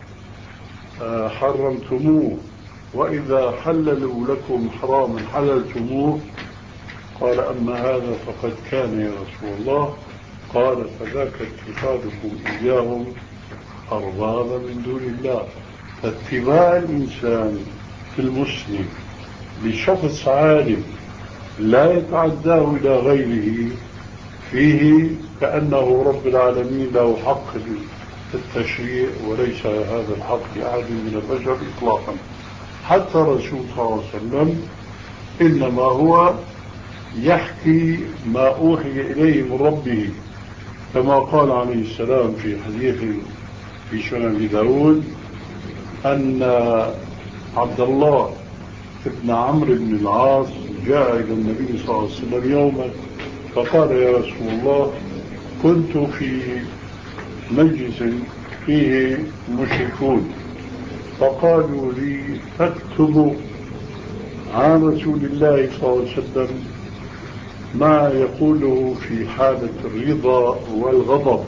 حرمتموه، وإذا حللوا لكم حراما حللتموه؟ قال: أما هذا فقد كان يا رسول الله. قال: فذاك اتخاذكم إياهم أربابا من دون الله. فاتباع الإنسان في المسلم لشخص عالم لا يتعداه إلى غيره فيه كأنه رب العالمين له حق التشريع، وليس هذا الحق لأحد من البشر إطلاقا. حتى الرسول صلى الله عليه وسلم إنما هو يحكي ما أوحي إليه من ربه، كما قال عليه السلام في حديث في سنن داود أن عبد الله ابن عمرو بن العاص جاء إلى النبي صلى الله عليه وسلم يوما فقال: يا رسول الله كنت في مجلس فيه مشركون، فقالوا لي فاكتبوا عن رسول الله صلى الله عليه وسلم ما يقوله في حالة الرضا والغضب.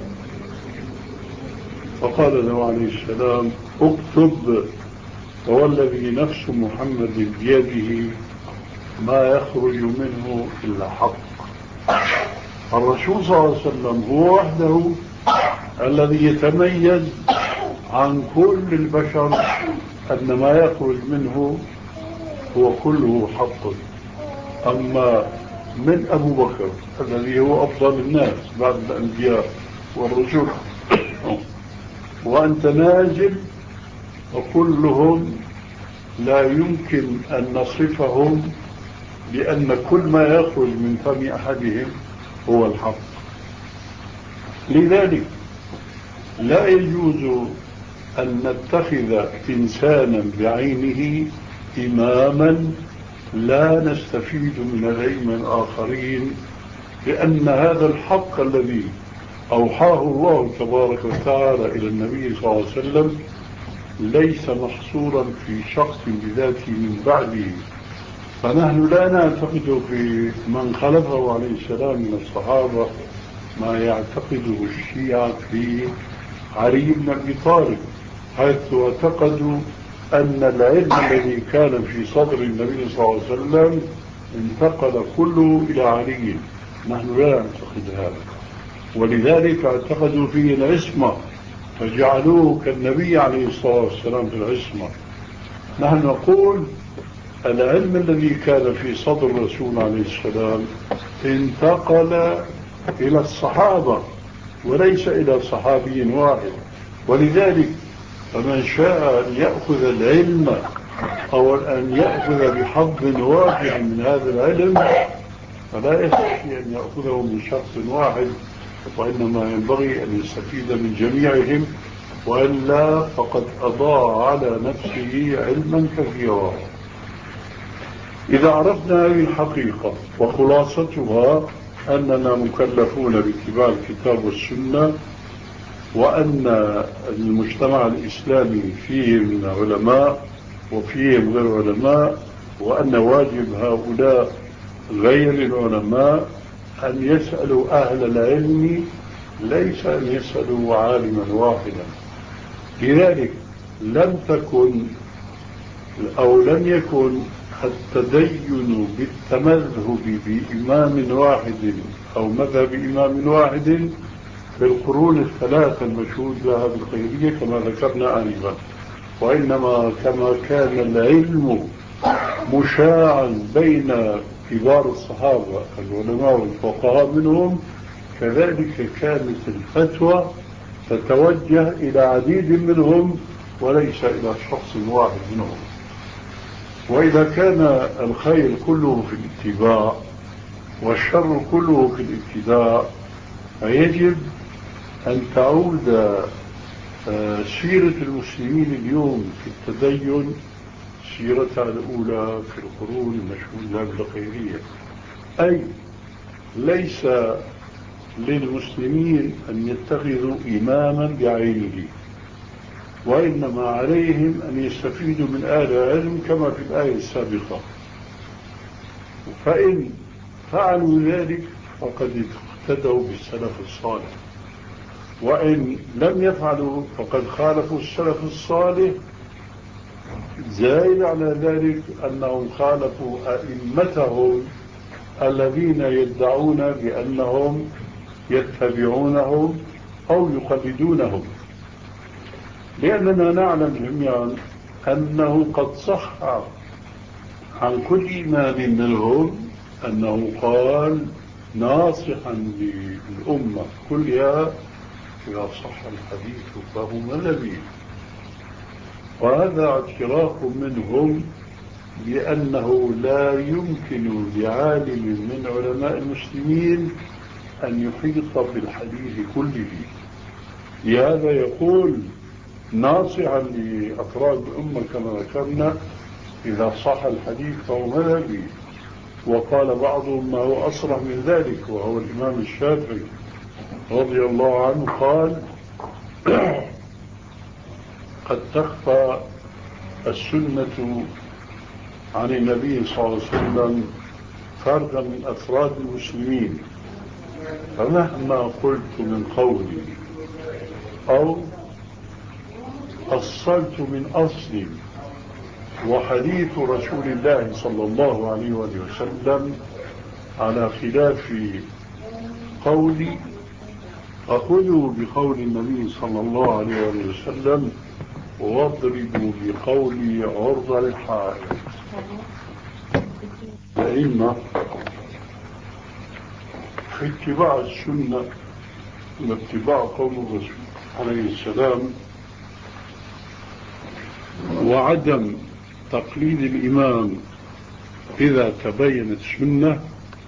فقال له عليه السلام: اكتب، والذي نفس محمد بيده ما يخرج منه إلا حق. الرسول صلى الله عليه وسلم هو وحده الذي يتميز عن كل البشر أن ما يخرج منه هو كله حق. أما من أبو بكر الذي هو أفضل الناس بعد الأنبياء والرسل وأنت نازل، وكلهم لا يمكن أن نصفهم، لأن كل ما يخرج من فم أحدهم هو الحق. لذلك لا يجوز أن نتخذ إنسانا بعينه إماما لا نستفيد من العلم الآخرين، لأن هذا الحق الذي أوحاه الله تبارك وتعالى إلى النبي صلى الله عليه وسلم ليس محصورا في شخص بذاته من بعده. فنحن لا نعتقد في من خلفه عليه السلام من الصحابة ما يعتقده الشيعة في علي بن أبي طالب، حيث اعتقدوا أن العلم الذي كان في صدر النبي صلى الله عليه وسلم انتقل كله إلى علي. نحن لا نعتقد هذا، ولذلك اعتقدوا فيه العصمة فجعلوه كالنبي عليه الصلاة والسلام في العصمة. نحن نقول العلم الذي كان في صدر الرسول عليه السلام انتقل إلى الصحابة وليس إلى صحابي واحد، ولذلك فمن شاء أن يأخذ العلم أو أن يأخذ بحظ واحد من هذا العلم فلا يستطيع أن يأخذه من شخص واحد، وإنما ينبغي أن يستفيد من جميعهم، وإلا فقد أضاع على نفسه علما كثيرا. إذا عرفنا هذه الحقيقة وخلاصتها أننا مكلفون باتباع الكتاب والسنة، وأن المجتمع الإسلامي فيه من علماء وفيه من غير علماء، وأن واجب هؤلاء غير العلماء أن يسألوا أهل العلم ليس أن يسألوا عالما واحدا. لذلك لم تكن أو لم يكن التدين بالتمذهب بإمام واحد أو مذهب إمام واحد في القرون الثلاثة المشهود لها بالخيرية كما ذكرنا آنفا، وإنما كما كان العلم مشاعا بين كبار الصحابة العلماء والفقهاء منهم، كذلك كانت الفتوى تتوجه إلى عديد منهم وليس إلى شخص واحد منهم. وإذا كان الخير كله في الاتباع والشر كله في الابتداء، فيجب أن تعود سيرة المسلمين اليوم في التدين سيرتها الأولى في القرون المشهود لها بالخيرية، أي ليس للمسلمين أن يتخذوا إماما بعينه، وإنما عليهم أن يستفيدوا من أهل العلم كما في الآية السابقة. فإن فعلوا ذلك فقد اقتدوا بالسلف الصالح، وإن لم يفعلوا فقد خالفوا السلف الصالح، زائد على ذلك أنهم خالفوا أئمتهم الذين يدعون بأنهم يتبعونهم أو يقلدونهم. لأننا نعلم جميعا أنه قد صح عن كل إمام منهم أنه قال ناصحا للأمة كلها إذا صح الحديث فهو مذهبي، وهذا اعتراف منهم بأنه لا يمكن لعالم من علماء المسلمين أن يحيط بالحديث كله. لهذا يقول ناصحا لأفراد الأمة كما ذكرنا إذا صح الحديث فهو مذهبي. وقال بعضهم ما هو أصرح من ذلك، وهو الإمام الشافعي رضي الله عنه قال قد تخفى السنة عن النبي صلى الله عليه وسلم فردا من أفراد المسلمين، فمهما قلت من قولي أو أصلت من أصل وحديث رسول الله صلى الله عليه وسلم على خلاف قولي، فخذوا بقول النبي صلى الله عليه وسلم واضربوا بقولي عرض الحائط. الأئمة في اتباع السنة واتباع قول الرسول عليه السلام وعدم تقليد الإمام إذا تبينت السنة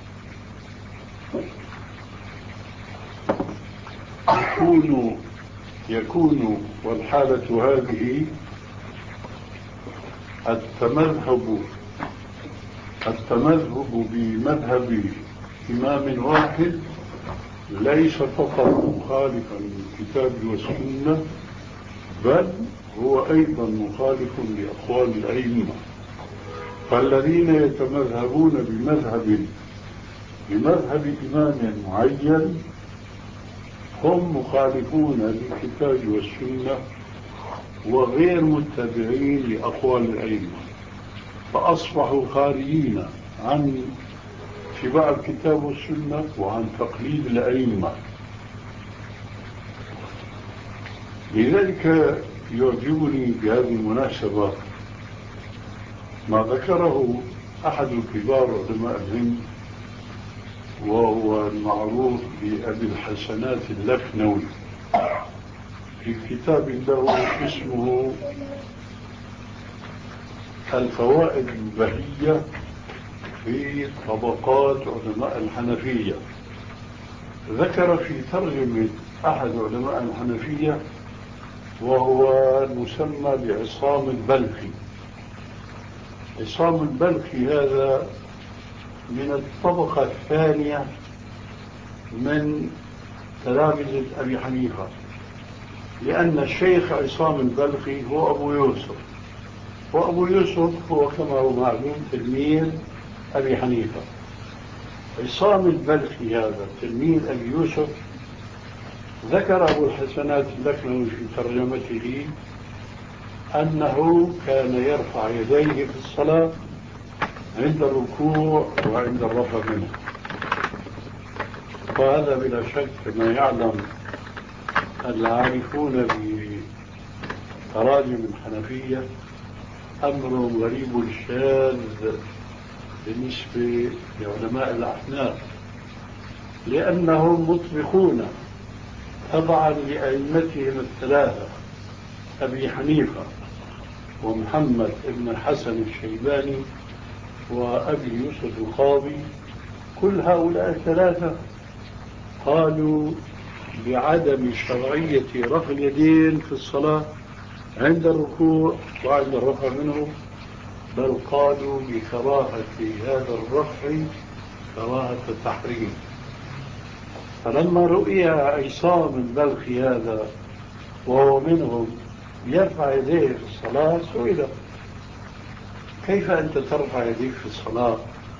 يكون يكون والحالة هذه التمذهب التمذهب بمذهب إمام واحد ليس فقط مخالفا للكتاب والسنة بل هو أيضا مخالف لأقوال الأئمة. فالذين يتمذهبون بمذهب بمذهب إمام معين هم مخالفون للكتاب والسنة وغير متبعين لأقوال الأئمة، فأصبحوا خارجين عن اتباع الكتاب والسنة وعن تقليد الأئمة. لذلك يعجبني بهذه المناسبة ما ذكره أحد كبار علماء الهند وهو المعروف بأبي الحسنات اللخنوي في كتاب له اسمه الفوائد البهية في طبقات علماء الحنفية. ذكر في ترجمة أحد علماء الحنفية وهو المسمى بعصام البلخي. عصام البلخي هذا من الطبقة الثانية من تلامذة أبي حنيفة، لأن الشيخ عصام البلخي هو أبو يوسف، وأبو يوسف هو كما هو معلوم تلميذ أبي حنيفة. عصام البلخي هذا تلميذ أبي يوسف ذكر أبو الحسنات اللخنوي في ترجمته أنه كان يرفع يديه في الصلاة عند الركوع وعند الرفع منه. وهذا بلا شك كما يعلم العارفون بتراجم الحنفية أمر غريب شاذ بالنسبة لعلماء الأحناف، لأنهم مطبقون طبعا لأئمتهم الثلاثة أبي حنيفة ومحمد بن الحسن الشيباني وأبي يوسف القاضي. كل هؤلاء الثلاثة قالوا بعدم شرعية رفع اليدين في الصلاة عند الركوع وعند الرفع منه، بل قالوا بكراهة هذا الرفع كراهة التحريم. فلما رؤي عصام البلخي هذا وهو منهم يرفع يديه في الصلاة سئل: كيف أنت ترفع يديك في الصلاة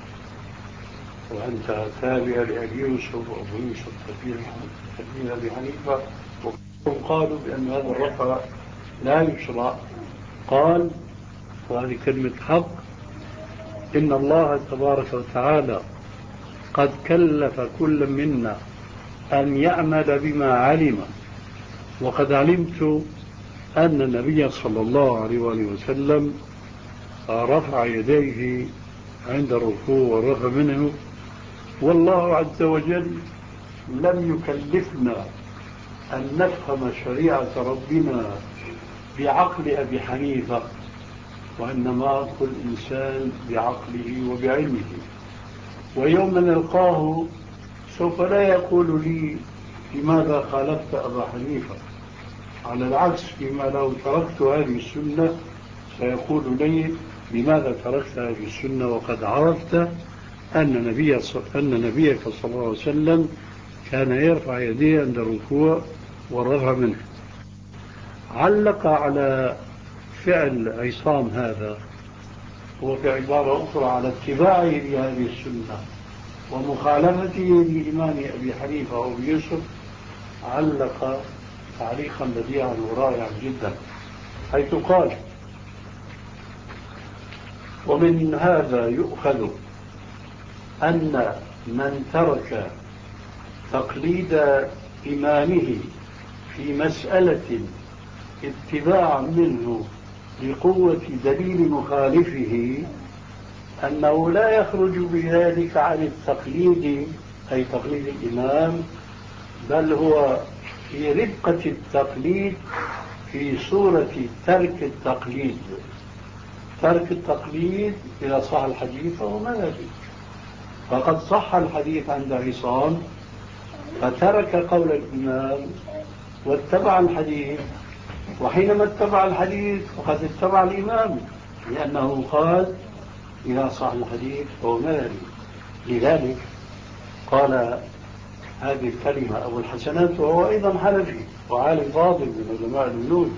وأنت تابع لأبي يوسف وأبو يوسف تلميذ أبي حنيفة؟ وقالوا بأن هذا الرفع لا يشرع. قال، وهذه كلمة حق: إن الله تبارك وتعالى قد كلف كل منا أن يعمل بما علم، وقد علمت أن النبي صلى الله عليه وآله وسلم رفع يديه عند الركوع والرفع منه، والله عز وجل لم يكلفنا أن نفهم شريعة ربنا بعقل أبي حنيفة، وإنما كل إنسان بعقله وبعلمه. ويوم نلقاه سوف لا يقول لي لماذا خالفت أبا حنيفة، على العكس فيما لو تركت هذه السنة سيقول لي لماذا تركت هذه السنة وقد عرفت أن نبي أن نبيك صلى الله عليه وسلم كان يرفع يديه عند الركوع والرفع منه. علق على فعل عصام هذا وفي عبارة أخرى على اتباعه لهذه السنة ومخالفته لإمام أبي حنيفة وأبي يوسف، علق تعليقا بديعا ورائعا جدا، حيث قال: ومن هذا يؤخذ أن من ترك تقليد إمامه في مسألة اتباعا منه لقوة دليل مخالفه أنه لا يخرج بذلك عن التقليد، أي تقليد الإمام، بل هو في رفقة التقليد في صورة ترك التقليد. ترك التقليد إذا صح الحديث فهو مذهبي، فقد صح الحديث عند عصام فترك قول الإمام واتبع الحديث، وحينما اتبع الحديث فقد اتبع الإمام، لأنه قال إذا صح الحديث فهو مذهبي. لذلك قال هذه الكلمة أبو الحسنات، وهو أيضا حنفي وعالم فاضل من علماء الوجود.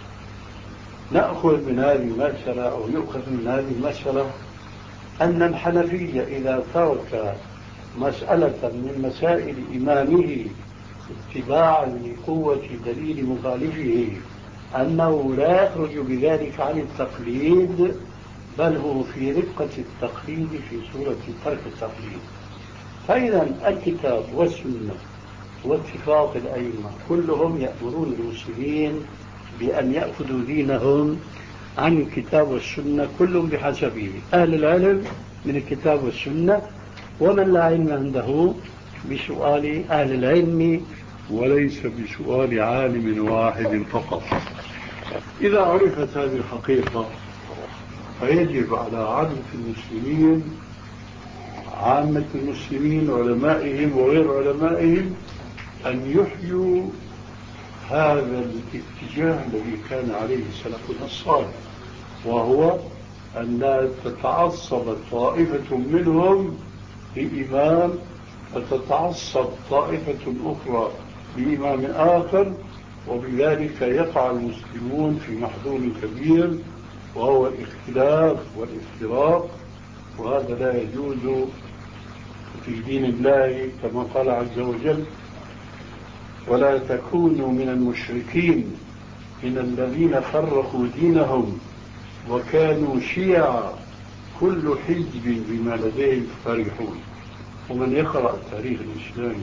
نأخذ من هذه المسألة أو يؤخذ من هذه المسألة أن الحنفية إذا ترك مسألة من مسائل إمامه اتباعا لقوة دليل مخالفه أنه لا يخرج بذلك عن التقليد، بل هو في رفقة التقليد في صورة ترك التقليد. فإذا الكتاب والسنة واتفاق الأئمة كلهم يأمرون المسلمين بأن يأخذوا دينهم عن الكتاب والسنة، كلهم بحسبه، أهل العلم من الكتاب والسنة، ومن لا علم عنده بسؤال أهل العلم وليس بسؤال عالم واحد فقط. إذا عرفت هذه الحقيقة فيجب على عامة المسلمين عامة المسلمين علمائهم وغير علمائهم أن يحيوا هذا الاتجاه الذي كان عليه سلفنا الصالح، وهو أن لا تتعصب طائفة منهم لإمام فتتعصب طائفة أخرى لإمام آخر، وبذلك يقع المسلمون في محظور كبير وهو الاختلاف والافتراق، وهذا لا يجوز في دين الله كما قال عز وجل: ولا تكونوا من المشركين من الذين فرقوا دينهم وكانوا شيعا كل حزب بما لديهم فرحون. ومن يقرأ التاريخ الإسلامي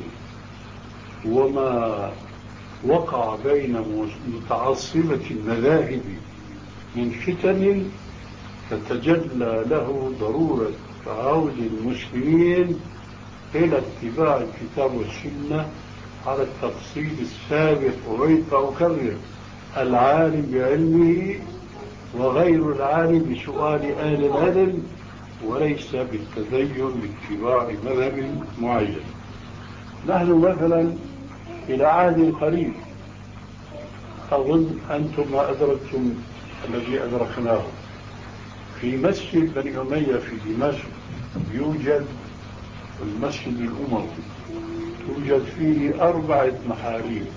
وما وقع بين متعصبة المذاهب من فتن فتجلى له ضرورة عود المسلمين إلى اتباع الكتاب والسنة على التفصيل السابق. وغير أكرر: العالم بعلمه وغير العالم بسؤال أهل العلم، وليس بالتدين باتباع مذهب معين. نحن مثلا إلى عهد قريب أظن أنتم ما أدركتم الذي أدركناه، في مسجد بني أمية في دمشق يوجد المسجد الأموي، توجد فيه أربعة محاريب،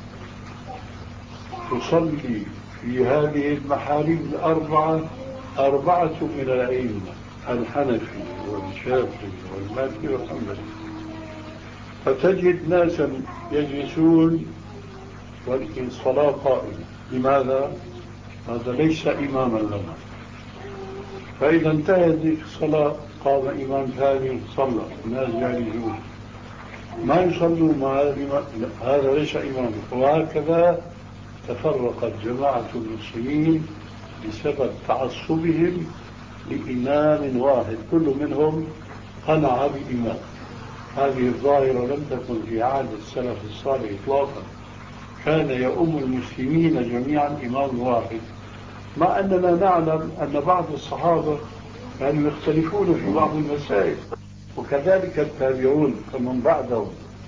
تصلي في هذه المحاريب الأربعة أربعة من الأئمة: الحنفي والشافعي والمالكي والحنبلي. فتجد ناسا يجلسون والصلاة قائمة. لماذا؟ هذا ليس إماما لنا. فإذا انتهت الصلاة قام إمام ثاني صلى، الناس جالسون ما يصلوا مع هذا ليس إماما. وهكذا تفرقت جماعة المسلمين بسبب تعصبهم لإمام واحد، كل منهم قنع بإمام. هذه الظاهرة لم تكن في عهد السلف الصالح إطلاقا، كان يؤم المسلمين جميعا إمام واحد، مع أننا نعلم أن بعض الصحابة كانوا يختلفون في بعض المسائل، وكذلك التابعون فمن بعدهم،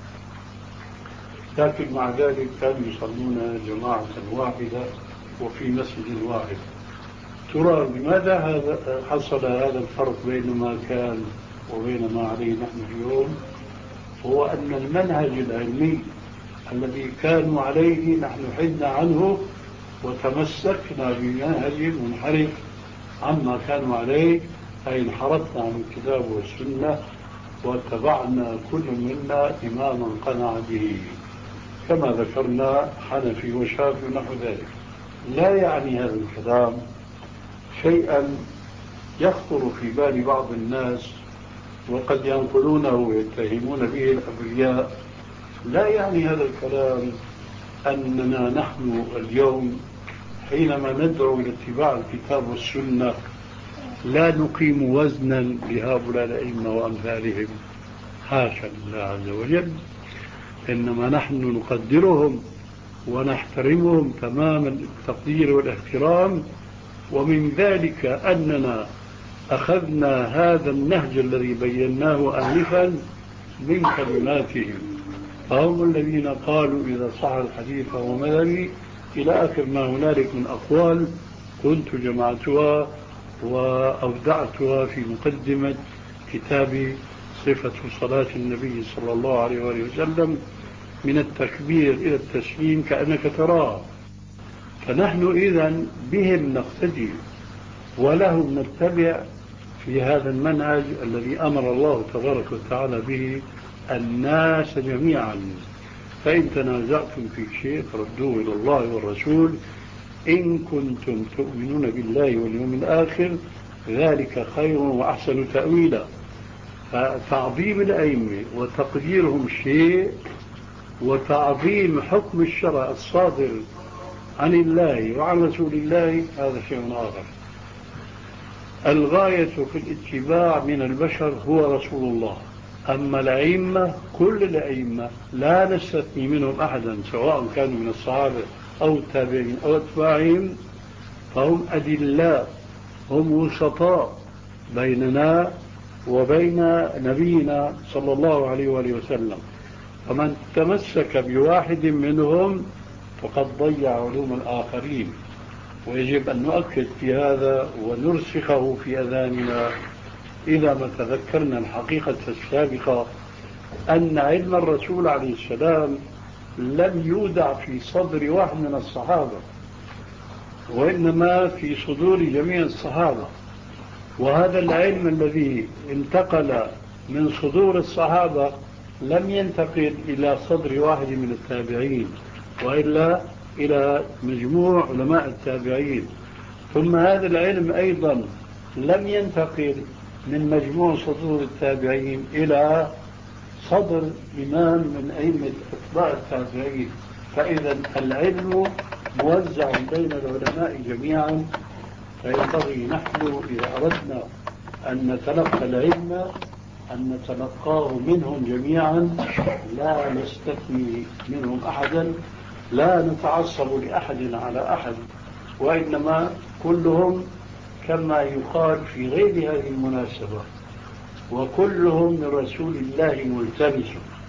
لكن مع ذلك كانوا يصلون جماعة واحدة وفي مسجد واحد. ترى لماذا هذا حصل هذا الفرق بين ما كان وبين ما عليه نحن اليوم؟ هو أن المنهج العلمي الذي كانوا عليه نحن حدنا عنه وتمسكنا بمنهج منحرف عما كانوا عليه، أي انحرفنا عن الكتاب والسنة واتبعنا كل منا إماما قنع به، كما ذكرنا حنفي وشافعي ونحو ذلك. لا يعني هذا الكلام شيئا يخطر في بال بعض الناس وقد ينقلونه ويتهمون به الأبرياء، لا يعني هذا الكلام أننا نحن اليوم حينما ندعو إلى اتباع الكتاب والسنة لا نقيم وزنا لهؤلاء الأئمة وأمثالهم، حاشا لله عز وجل، إنما نحن نقدرهم ونحترمهم تمام التقدير والاحترام، ومن ذلك أننا أخذنا هذا النهج الذي بيناه آنفا من كلماتهم، فهم الذين قالوا إذا صح الحديث فهو مذهبي إلى آخر ما هنالك من أقوال كنت جمعتها وأودعتها في مقدمة كتاب صفة صلاة النبي صلى الله عليه وآله وسلم من التكبير إلى التسليم كأنك تراه. فنحن إذن بهم نقتدي ولهم نتبع في هذا المنهج الذي أمر الله تبارك وتعالى به الناس جميعا. فإن تنازعتم في شيء فردوه إلى الله والرسول إن كنتم تؤمنون بالله واليوم الآخر ذلك خير وأحسن تأويلا. فتعظيم الأئمة وتقديرهم شيء، وتعظيم حكم الشرع الصادر عن الله وعن رسول الله هذا شيء آخر. الغاية في الاتباع من البشر هو رسول الله، أما الأئمة كل الأئمة لا نستثني منهم أحدا سواء كانوا من الصحابة أو التابعين أو أتباعهم، فهم أدلاء، هم وسطاء بيننا وبين نبينا صلى الله عليه وآله وسلم. فمن تمسك بواحد منهم فقد ضيع علوم الآخرين. ويجب أن نؤكد في هذا ونرسخه في أذاننا إذا ما تذكرنا الحقيقة السابقة أن علم الرسول عليه السلام لم يودع في صدر واحد من الصحابة، وإنما في صدور جميع الصحابة. وهذا العلم الذي انتقل من صدور الصحابة لم ينتقل إلى صدر واحد من التابعين، وإلا إلى مجموع علماء التابعين. ثم هذا العلم أيضا لم ينتقل من مجموع صدور التابعين إلى صدر إمام من أئمة أتباع التابعين. فإذا العلم موزع بين العلماء جميعا، فينبغي نحن إذا أردنا أن نتلقى العلم أن نتلقاه منهم جميعا، لا نستثني منهم أحدا، لا نتعصب لأحد على أحد، وإنما كلهم كما يقال في غير هذه المناسبة وكلهم من رسول الله ملتمس.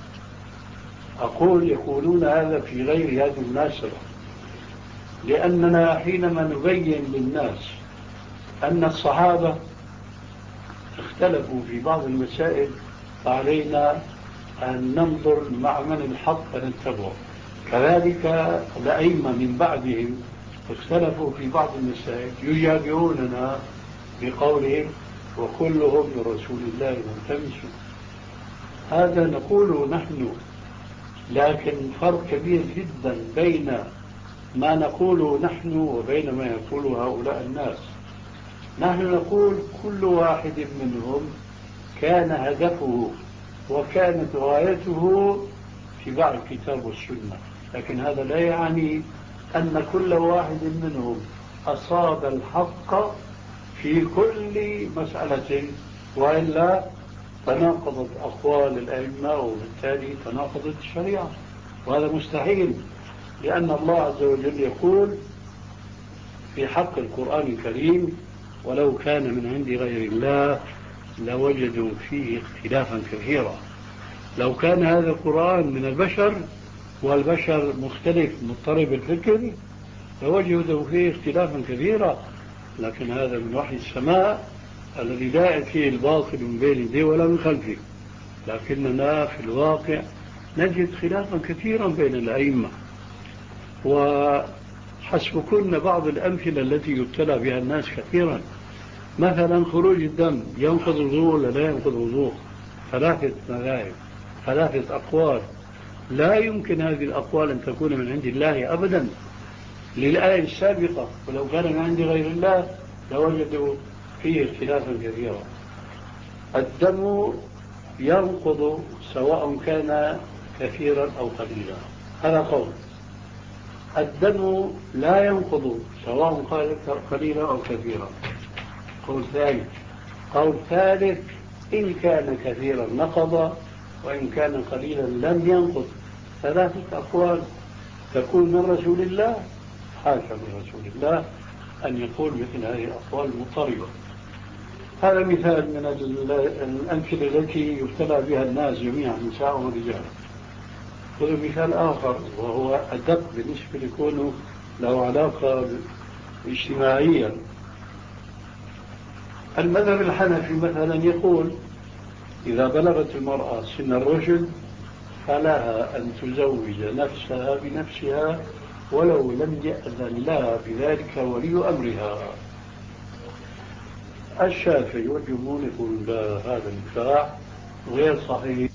أقول يقولون هذا في غير هذه المناسبة لأننا حينما نبين للناس أن الصحابة اختلفوا في بعض المسائل فعلينا أن ننظر مع من الحق فنتبعه. كذلك الأئمة من بعدهم اختلفوا في بعض المسائل يجابهوننا بقولهم وكلهم من رسول الله ملتمس. هذا نقوله نحن، لكن فرق كبير جدا بين ما نقوله نحن وبين ما يقوله هؤلاء الناس. نحن نقول كل واحد منهم كان هدفه وكانت غايته اتباع الكتاب والسنة، لكن هذا لا يعني أن كل واحد منهم أصاب الحق في كل مسألة، وإلا تناقضت أقوال الأئمة وبالتالي تناقضت الشريعة، وهذا مستحيل. لأن الله عز وجل يقول في حق القرآن الكريم ولو كان من عند غير الله لوجدوا فيه اختلافا كثيرا. لو كان هذا القرآن من البشر والبشر مختلف مضطرب الفكر لوجدوا فيه اختلافا كثيرا، لكن هذا من وحي السماء الذي لا يأتيه الباطل من بين يديه ولا من خلفه. لكننا في الواقع نجد خلافا كثيرا بين الأئمة. وحسبكن بعض الأمثلة التي يبتلى بها الناس كثيرا، مثلا خروج الدم ينقض الوضوء ولا لا ينقض الوضوء؟ ثلاثة مذاهب، ثلاثة أقوال، لا يمكن هذه الأقوال أن تكون من عند الله أبدا للآية السابقة، ولو كان من عند غير الله لوجدوا فيه اختلافا كثيرا. الدم ينقض سواء كان كثيرا أو قليلا. هذا قول. الدم لا ينقض سواء كان قليلا أو كثيرا. قول ثاني. قول ثالث إن كان كثيرا نقض وإن كان قليلا لم ينقض. ثلاثة أقوال تكون من رسول الله، حاشا من رسول الله أن يقول مثل هذه الأقوال المضطربة. هذا مثال من الأمثلة التي يبتلى بها الناس جميعا نساء ورجال. خذ مثال آخر وهو أدق بالنسبة لكونه له علاقة اجتماعيا. المذهب الحنفي مثلا يقول إذا بلغت المرأة سن الرشد فلها أن تزوج نفسها بنفسها ولو لم يأذن لها بذلك ولي أمرها. الشافعي والجمهور يقول هذا النكاح غير صحيح